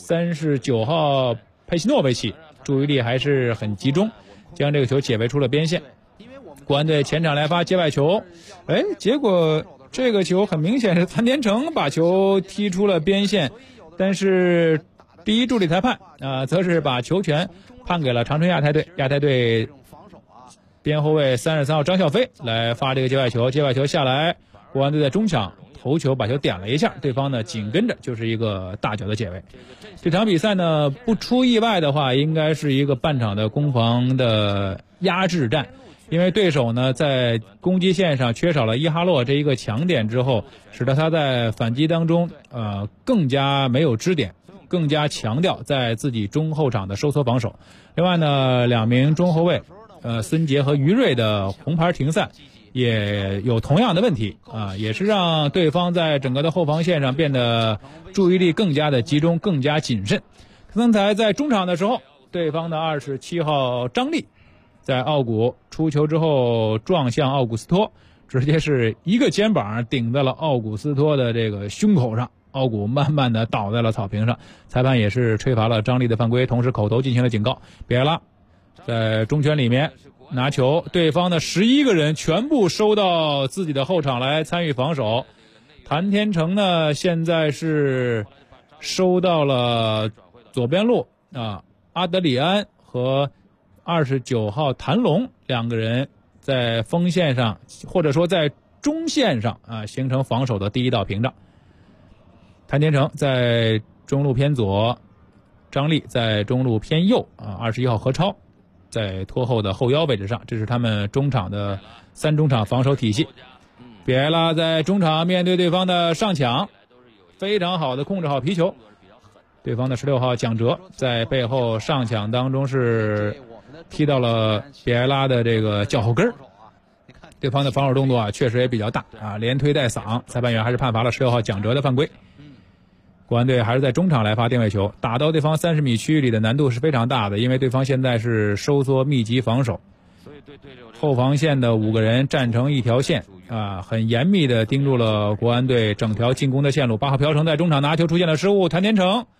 39号佩西诺维奇注意力还是很集中，将这个球解围出了边线。国安队前场来发界外球，结果这个球很明显是谭天成把球踢出了边线，但是第一助理裁判则是把球权判给了长春亚泰队。亚泰队边后卫33号张孝飞来发这个界外球，界外球下来，国安队在中场头球把球点了一下，对方呢紧跟着就是一个大脚的解围。这场比赛呢不出意外的话，应该是一个半场的攻防的压制战，因为对手呢在攻击线上缺少了伊哈洛这一个强点之后，使得他在反击当中更加没有支点，更加强调在自己中后场的收缩防守。另外呢2名中后卫孙杰和于瑞的红牌停赛也有同样的问题也是让对方在整个的后防线上变得注意力更加的集中，更加谨慎。刚才在中场的时候，对方的27号张力在奥古出球之后撞向奥古斯托，直接是一个肩膀顶在了奥古斯托的这个胸口上，奥古慢慢的倒在了草坪上，裁判也是吹罚了张力的犯规，同时口头进行了警告。比埃拉在中圈里面拿球，对方的11个人全部收到自己的后场来参与防守。谭天成呢现在是收到了左边路阿德里安和29号谭龙2个人在锋线上或者说在中线上形成防守的第一道屏障。谭天成在中路偏左，张力在中路偏右21号何超在拖后的后腰位置上，这是他们中场的3中场防守体系。比埃拉在中场面对对方的上抢，非常好的控制好皮球，对方的16号蒋哲在背后上抢当中是踢到了比埃拉的这个脚后跟，对方的防守动作确实也比较大连推带搡，裁判员还是判罚了16号蒋哲的犯规。国安队还是在中场来发定位球，打到对方30米区域里的难度是非常大的，因为对方现在是收缩密集防守，后防线的5个人站成一条线很严密的盯住了国安队整条进攻的线路。8号朴成在中场拿球出现了失误，谭天成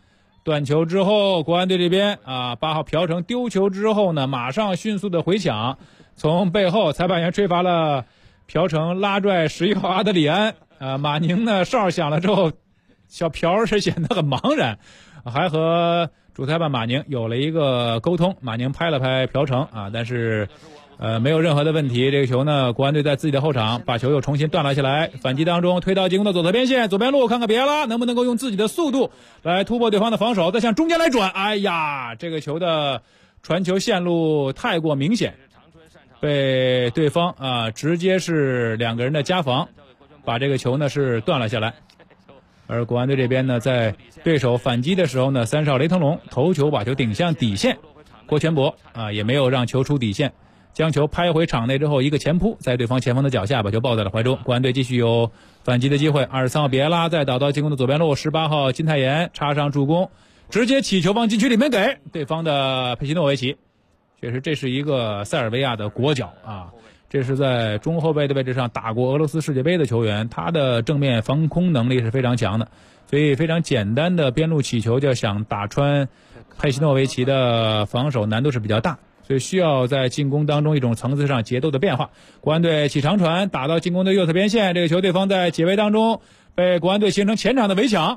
断球之后，国安队这边8号朴成丢球之后呢，马上迅速的回抢，从背后裁判员吹罚了朴成拉拽11号阿德里安。马宁呢哨响了之后，小朴是显得很茫然，还和主裁判马宁有了一个沟通。马宁拍了拍朴成但是没有任何的问题。这个球呢，国安队在自己的后场把球又重新断了下来，反击当中推到进攻的左侧边线，左边路看看比埃拉能不能够用自己的速度来突破对方的防守，再向中间来转。哎呀，这个球的传球线路太过明显，被对方直接是2个人的夹防，把这个球呢是断了下来。而国安队这边呢，在对手反击的时候呢，3少雷腾龙头球把球顶向底线，郭全博也没有让球出底线，将球拍回场内之后一个前扑，在对方前锋的脚下把球抱在了怀中。国安队继续有反击的机会，23号比埃拉再倒到进攻的左边路，18号金泰妍插上助攻，直接起球往禁区里面给对方的佩西诺维奇。确实这是一个塞尔维亚的国脚这是在中后卫的位置上打过俄罗斯世界杯的球员，他的正面防空能力是非常强的，所以非常简单的边路起球就想打穿佩西诺维奇的防守难度是比较大，所以需要在进攻当中一种层次上节奏的变化。国安队起长传打到进攻的右侧边线，这个球对方在解围当中被国安队形成前场的围抢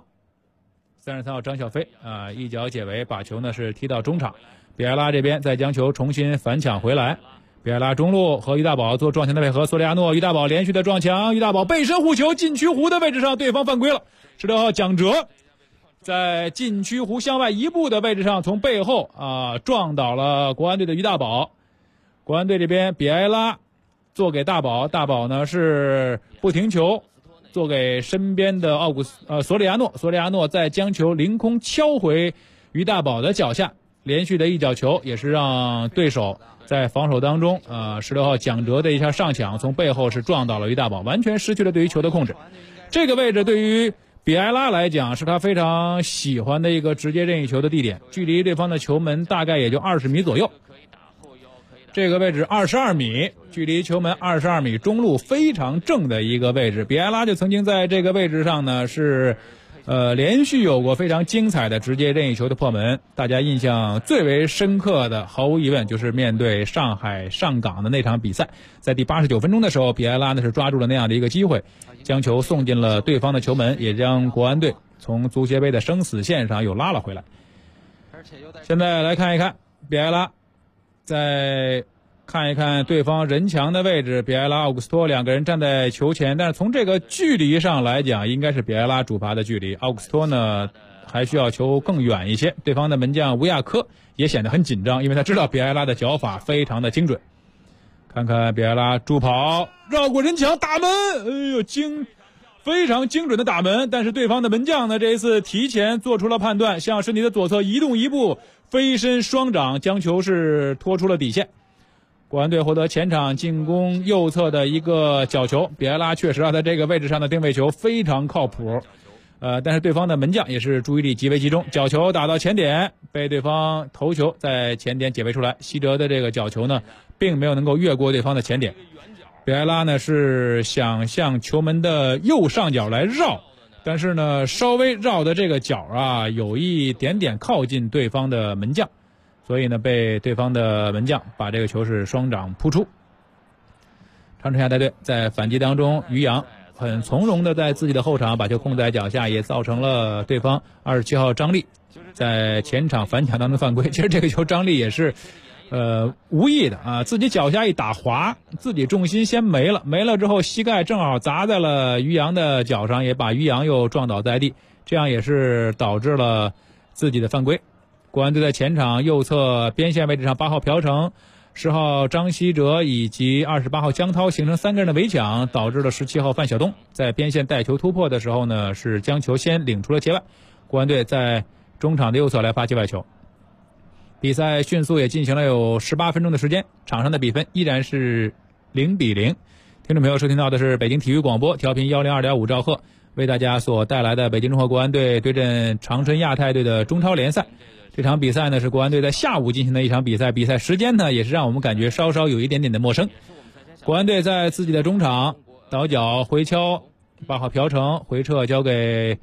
，33号张小飞一脚解围把球呢是踢到中场，比埃拉这边再将球重新反抢回来，比埃拉中路和于大宝做撞墙的配合，索里亚诺于大宝连续的撞墙，于大宝背身护球，禁区弧的位置上对方犯规了，16号蒋哲在禁区弧向外一步的位置上从背后撞倒了国安队的于大宝。国安队这边比埃拉做给大宝，大宝呢是不停球做给身边的索里亚诺，索里亚诺再将球凌空敲回于大宝的脚下，连续的一脚球也是让对手在防守当中16号蒋哲的一下上抢从背后是撞倒了于大宝，完全失去了对于球的控制。这个位置对于比埃拉来讲是他非常喜欢的一个直接任意球的地点，距离对方的球门大概也就20米左右，这个位置22米，距离球门22米，中路非常正的一个位置。比埃拉就曾经在这个位置上呢是连续有过非常精彩的直接任意球的破门，大家印象最为深刻的毫无疑问就是面对上海上港的那场比赛，在第89分钟的时候，比埃拉呢是抓住了那样的一个机会，将球送进了对方的球门，也将国安队从足协杯的生死线上又拉了回来。现在来看一看比埃拉，再看一看对方人墙的位置，比埃拉、奥古斯托2个人站在球前，但是从这个距离上来讲应该是比埃拉主罚的距离，奥古斯托呢还需要球更远一些。对方的门将吴亚科也显得很紧张，因为他知道比埃拉的脚法非常的精准。看看比埃拉助跑绕过人墙打门，非常精准的打门，但是对方的门将呢这一次提前做出了判断，向身体的左侧移动一步，飞身双掌将球是拖出了底线。国安队获得前场进攻右侧的一个角球，比埃拉确实在这个位置上的定位球非常靠谱，但是对方的门将也是注意力极为集中，角球打到前点，被对方头球在前点解围出来，西哲的这个角球呢并没有能够越过对方的前点。比埃拉呢是想向球门的右上角来绕，但是呢稍微绕的这个角有一点点靠近对方的门将，所以呢被对方的门将把这个球是双掌扑出。长春亚带队在反击当中，于洋很从容的在自己的后场把球控在脚下，也造成了对方27号张力在前场反抢当中犯规。其实这个球张力也是无意的自己脚下一打滑，自己重心先没了之后膝盖正好砸在了于洋的脚上，也把于洋又撞倒在地，这样也是导致了自己的犯规。国安队在前场右侧边线位置上，8号朴成、10号张稀哲以及28号江涛形成3个人的围抢，导致了17号范晓东在边线带球突破的时候呢是将球先领出了界外，国安队在中场的右侧来发界外球。比赛迅速也进行了有18分钟的时间，场上的比分依然是0-0。听众朋友收听到的是北京体育广播调频102.5兆赫为大家所带来的北京中赫国安队对阵长春亚泰队的中超联赛。这场比赛呢是国安队在下午进行的一场比赛，比赛时间呢也是让我们感觉稍稍有一点点的陌生。国安队在自己的中场倒脚回敲，8号朴成回撤交给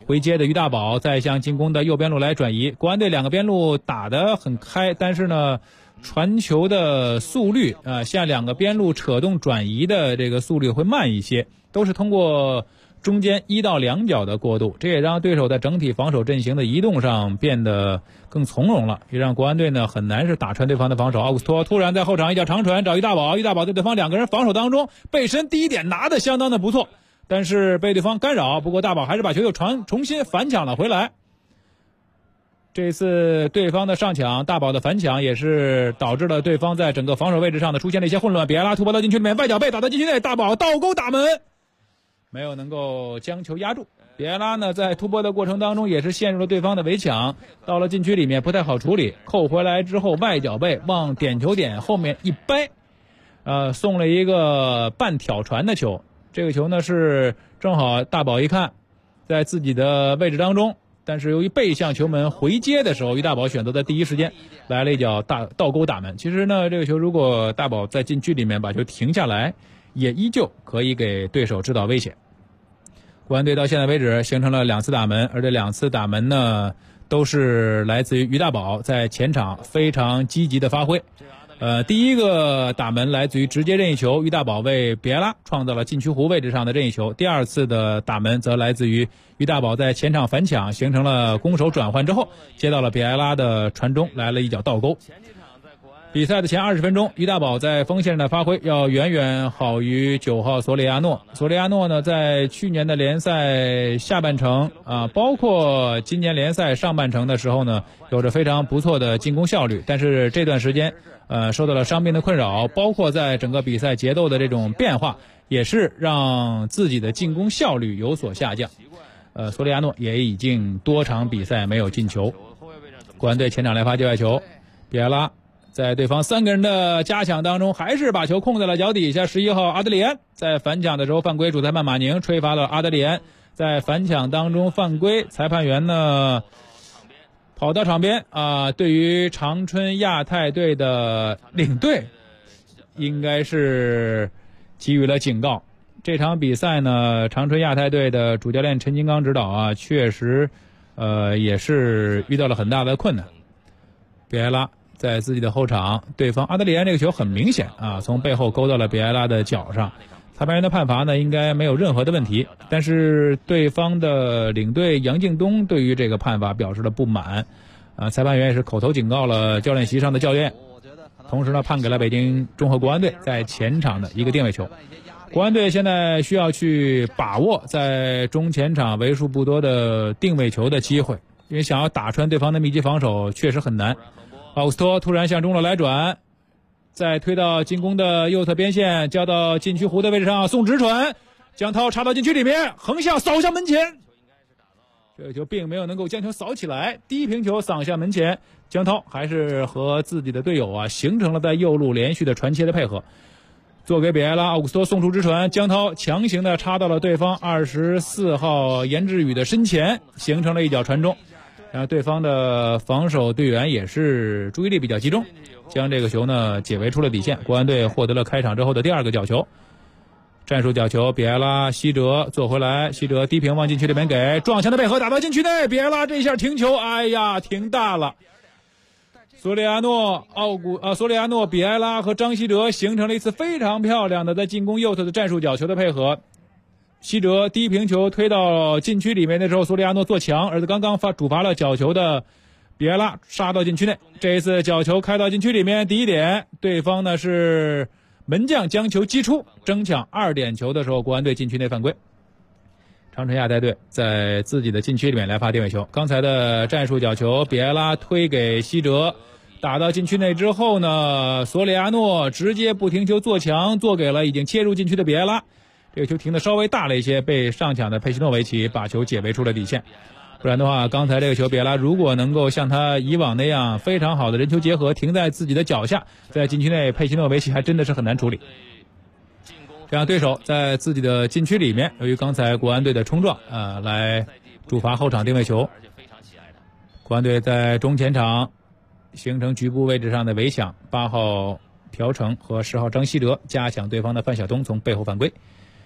回接的于大宝再向进攻的右边路来转移。国安队两个边路打得很开，但是呢传球的速率向两个边路扯动转移的这个速率会慢一些，都是通过中间1到2脚的过渡，这也让对手在整体防守阵型的移动上变得更从容了，也让国安队呢很难是打穿对方的防守。奥古斯托突然在后场一脚长传找于大宝，于大宝在对方两个人防守当中背身第一点拿的相当的不错，但是被对方干扰，不过大宝还是把球又重新反抢了回来。这次对方的上抢，大宝的反抢也是导致了对方在整个防守位置上的出现了一些混乱。比埃拉突破到禁区里面，外脚背打到禁区内，大宝倒钩打门，没有能够将球压住。比埃拉呢在突破的过程当中也是陷入了对方的围抢，到了禁区里面不太好处理，扣回来之后外脚背往点球点后面一掰，送了一个半挑传的球。这个球呢是正好大宝一看在自己的位置当中，但是由于背向球门回接的时候，于大宝选择在第一时间来了一脚倒钩打门。其实呢这个球如果大宝在禁区里面把球停下来，也依旧可以给对手制造危险。国安队到现在为止形成了2次打门，而这2次打门呢都是来自于于大宝在前场非常积极的发挥。第一个打门来自于直接任意球，于大宝为比埃拉创造了禁区弧位置上的任意球。第二次的打门则来自于于大宝在前场反抢，形成了攻守转换之后，接到了比埃拉的传中，来了一脚倒钩。比赛的前20分钟，于大宝在锋线上的发挥要远远好于9号索里亚诺。索里亚诺呢，在去年的联赛下半程包括今年联赛上半程的时候呢，有着非常不错的进攻效率，但是这段时间受到了伤病的困扰，包括在整个比赛节奏的这种变化，也是让自己的进攻效率有所下降。索里亚诺也已经多场比赛没有进球。国安队前场来发界外球，比埃拉在对方3个人的加抢当中，还是把球控在了脚底下。11号阿德里安在反抢的时候犯规，主裁判马宁吹罚了阿德里安在反抢当中犯规。裁判员呢跑到场边对于长春亚泰队的领队应该是给予了警告。这场比赛呢，长春亚泰队的主教练陈金刚指导确实也是遇到了很大的困难。比埃拉在自己的后场，对方阿德里安这个球很明显从背后勾到了比埃拉的脚上，裁判员的判罚呢应该没有任何的问题，但是对方的领队杨敬东对于这个判罚表示了不满裁判员也是口头警告了教练席上的教练，同时呢判给了北京中赫国安队在前场的一个定位球。国安队现在需要去把握在中前场为数不多的定位球的机会，因为想要打穿对方的密集防守确实很难。奥古斯托突然向中路来转，再推到进攻的右侧边线，交到禁区弧的位置上，送直传，江涛插到禁区里面，横向扫向门前，这个球并没有能够将球扫起来，低平球扫向门前，江涛还是和自己的队友形成了在右路连续的传切的配合，做给比埃拉，奥古斯托送出直传，江涛强行的插到了对方24号严志宇的身前，形成了一脚传中。然后对方的防守队员也是注意力比较集中，将这个球呢解围出了底线。国安队获得了开场之后的第2个角球，战术角球，比埃拉西哲做回来，西哲低平往禁区里面给，撞墙的配合打到禁区内，比埃拉这一下停球，哎呀停大了。索里亚诺、比埃拉和张稀哲形成了一次非常漂亮的在进攻右侧的战术角球的配合。西哲低平球推到禁区里面的时候，索里亚诺做墙，而刚刚主罚了角球的比埃拉杀到禁区内。这一次角球开到禁区里面，第一点，对方呢是门将将球击出，争抢2点球的时候，国安队禁区内犯规。长春亚泰队在自己的禁区里面来发定位球，刚才的战术角球，比埃拉推给西哲，打到禁区内之后呢，索里亚诺直接不停球做墙，做给了已经切入禁区的比埃拉。这个球停的稍微大了一些，被上抢的佩西诺维奇把球解围出了底线。不然的话，刚才这个球比埃拉如果能够像他以往那样非常好的人球结合，停在自己的脚下，在禁区内佩西诺维奇还真的是很难处理。这样对手在自己的禁区里面，由于刚才国安队的冲撞来主罚后场定位球。国安队在中前场形成局部位置上的围抢，8号朴成和10号张稀哲加强对方的范晓东从背后犯规。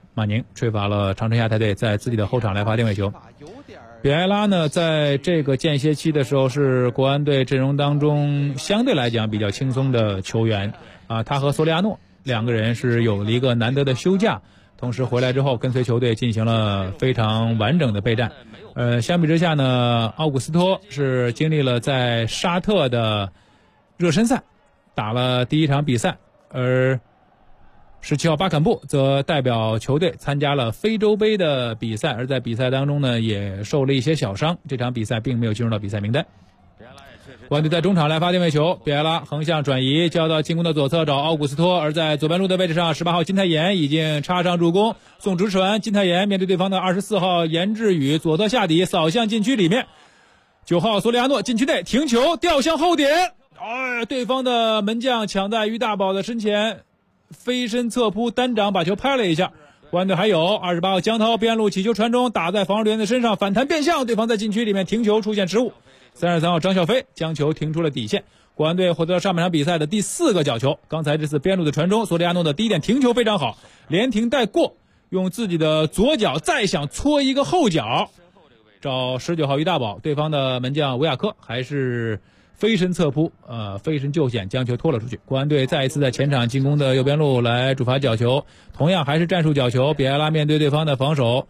马宁吹罚了长春亚泰队在自己的后场来罚定位球。比埃拉呢，在这个间歇期的时候是国安队阵容当中相对来讲比较轻松的球员啊，他和索里亚诺两个人是有了一个难得的休假，同时回来之后跟随球队进行了非常完整的备战。相比之下呢，奥古斯托是经历了在沙特的热身赛打了第一场比赛，而17号巴坎布则代表球队参加了非洲杯的比赛，而在比赛当中呢也受了一些小伤，这场比赛并没有进入到比赛名单。国安队在中场来发定位球，比埃拉横向转移交到进攻的左侧找奥古斯托，而在左边路的位置上18号金泰妍已经插上助攻，送直传，金泰妍面对对方的24号严志宇左侧下底扫向禁区里面，9号索里亚诺禁区内停球吊向后点，对方的门将抢在于大宝的身前，飞身侧扑单掌把球拍了一下。国安队还有28号江涛边路起球传中打在防守队员的身上，反弹变向，对方在禁区里面停球出现失误。33号张笑飞将球停出了底线，国安队获得了上半场比赛的第4个角球。刚才这次边路的传中，索里亚诺的第一点停球非常好，连停带过，用自己的左脚再想搓一个后脚找19号于大宝，对方的门将维亚科还是飞身侧扑，飞身救险将球拖了出去。国安队再一次在前场进攻的右边路来主罚角球，同样还是战术角球，比埃拉面对对方的防守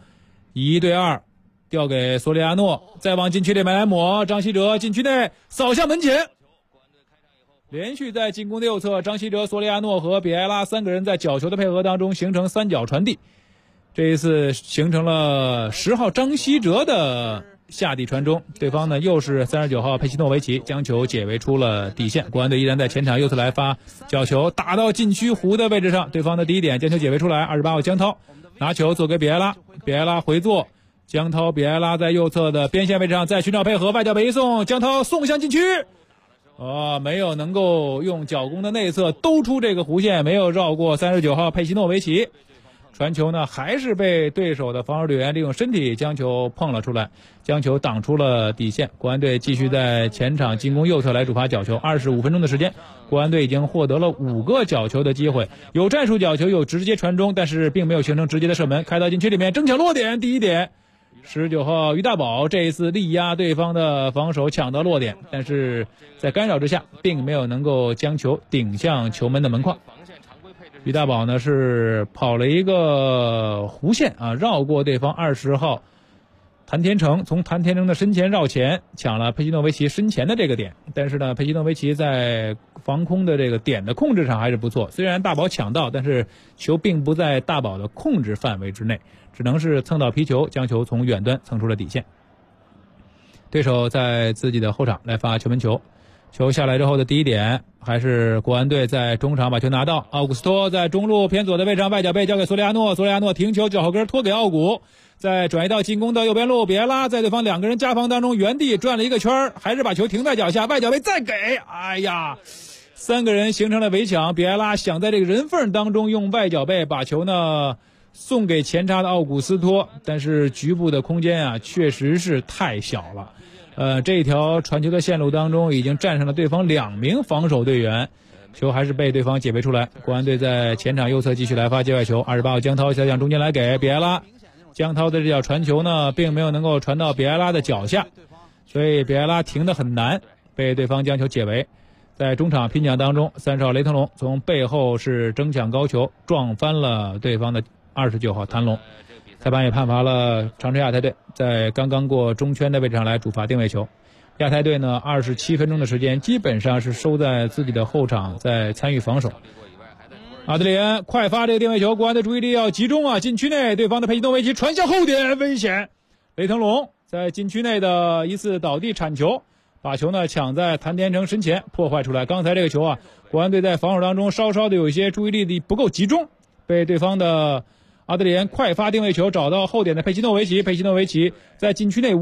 1对2调给索里亚诺，再往禁区里面来抹，张稀哲禁区内扫向门前，连续在进攻的右侧，张稀哲、索里亚诺和比埃拉3个人在角球的配合当中形成3角传递，这一次形成了10号张稀哲的下底传中，对方呢又是39号佩西诺维奇将球解围出了底线。国安队依然在前场右侧来发角球，打到禁区弧的位置上，对方的第一点将球解围出来，28号江涛拿球做给比埃拉，比埃拉回做，江涛比埃拉在右侧的边线位置上再寻找配合，外脚背一送，江涛送向禁区，没有能够用脚弓的内侧兜出这个弧线，没有绕过39号佩西诺维奇，传球呢还是被对手的防守队员利用身体将球碰了出来，将球挡出了底线。国安队继续在前场进攻右侧来主罚角球，25分钟的时间，国安队已经获得了5个角球的机会，有战术角球，有直接传中，但是并没有形成直接的射门，开到禁区里面争抢落点，第一点19号于大宝这一次力压对方的防守抢到落点，但是在干扰之下并没有能够将球顶向球门的门框。于大宝呢是跑了一个弧线绕过对方20号谭天成，从谭天成的身前绕前抢了佩西诺维奇身前的这个点，但是呢佩西诺维奇在防空的这个点的控制上还是不错，虽然大宝抢到，但是球并不在大宝的控制范围之内，只能是蹭到皮球将球从远端蹭出了底线。对手在自己的后场来发球门球，球下来之后的第一点还是国安队在中场把球拿到，奥古斯托在中路偏左的位置上外脚背交给索里亚诺，索里亚诺停球脚后跟拖给奥古，再转移到进攻的右边路，比埃拉在对方2个人夹防当中原地转了一个圈，还是把球停在脚下，外脚背再给，3个人形成了围抢，比埃拉想在这个人缝当中用外脚背把球呢送给前插的奥古斯托，但是局部的空间确实是太小了。这一条传球的线路当中已经战胜了对方2名防守队员，球还是被对方解围出来。国安队在前场右侧继续来发界外球，28号江涛小将中间来给比埃拉，江涛的这脚传球呢并没有能够传到比埃拉的脚下，所以比埃拉停得很难，被对方将球解围。在中场拼抢当中，30号雷腾龙从背后是争抢高球撞翻了对方的29号谭龙，裁判也判罚了长春亚泰队在刚刚过中圈的位置上来主罚定位球。亚泰队呢27分钟的时间基本上是收在自己的后场在参与防守。阿德里安快发这个定位球，国安的注意力要集中禁区内对方的佩西诺维奇传向后点危险，雷腾龙在禁区内的一次倒地铲球，把球呢抢在谭天成身前破坏出来。刚才这个球国安队在防守当中稍稍的有一些注意力的不够集中，被对方的阿德里安快发定位球找到后点的佩西诺维奇，佩西诺维奇在禁区内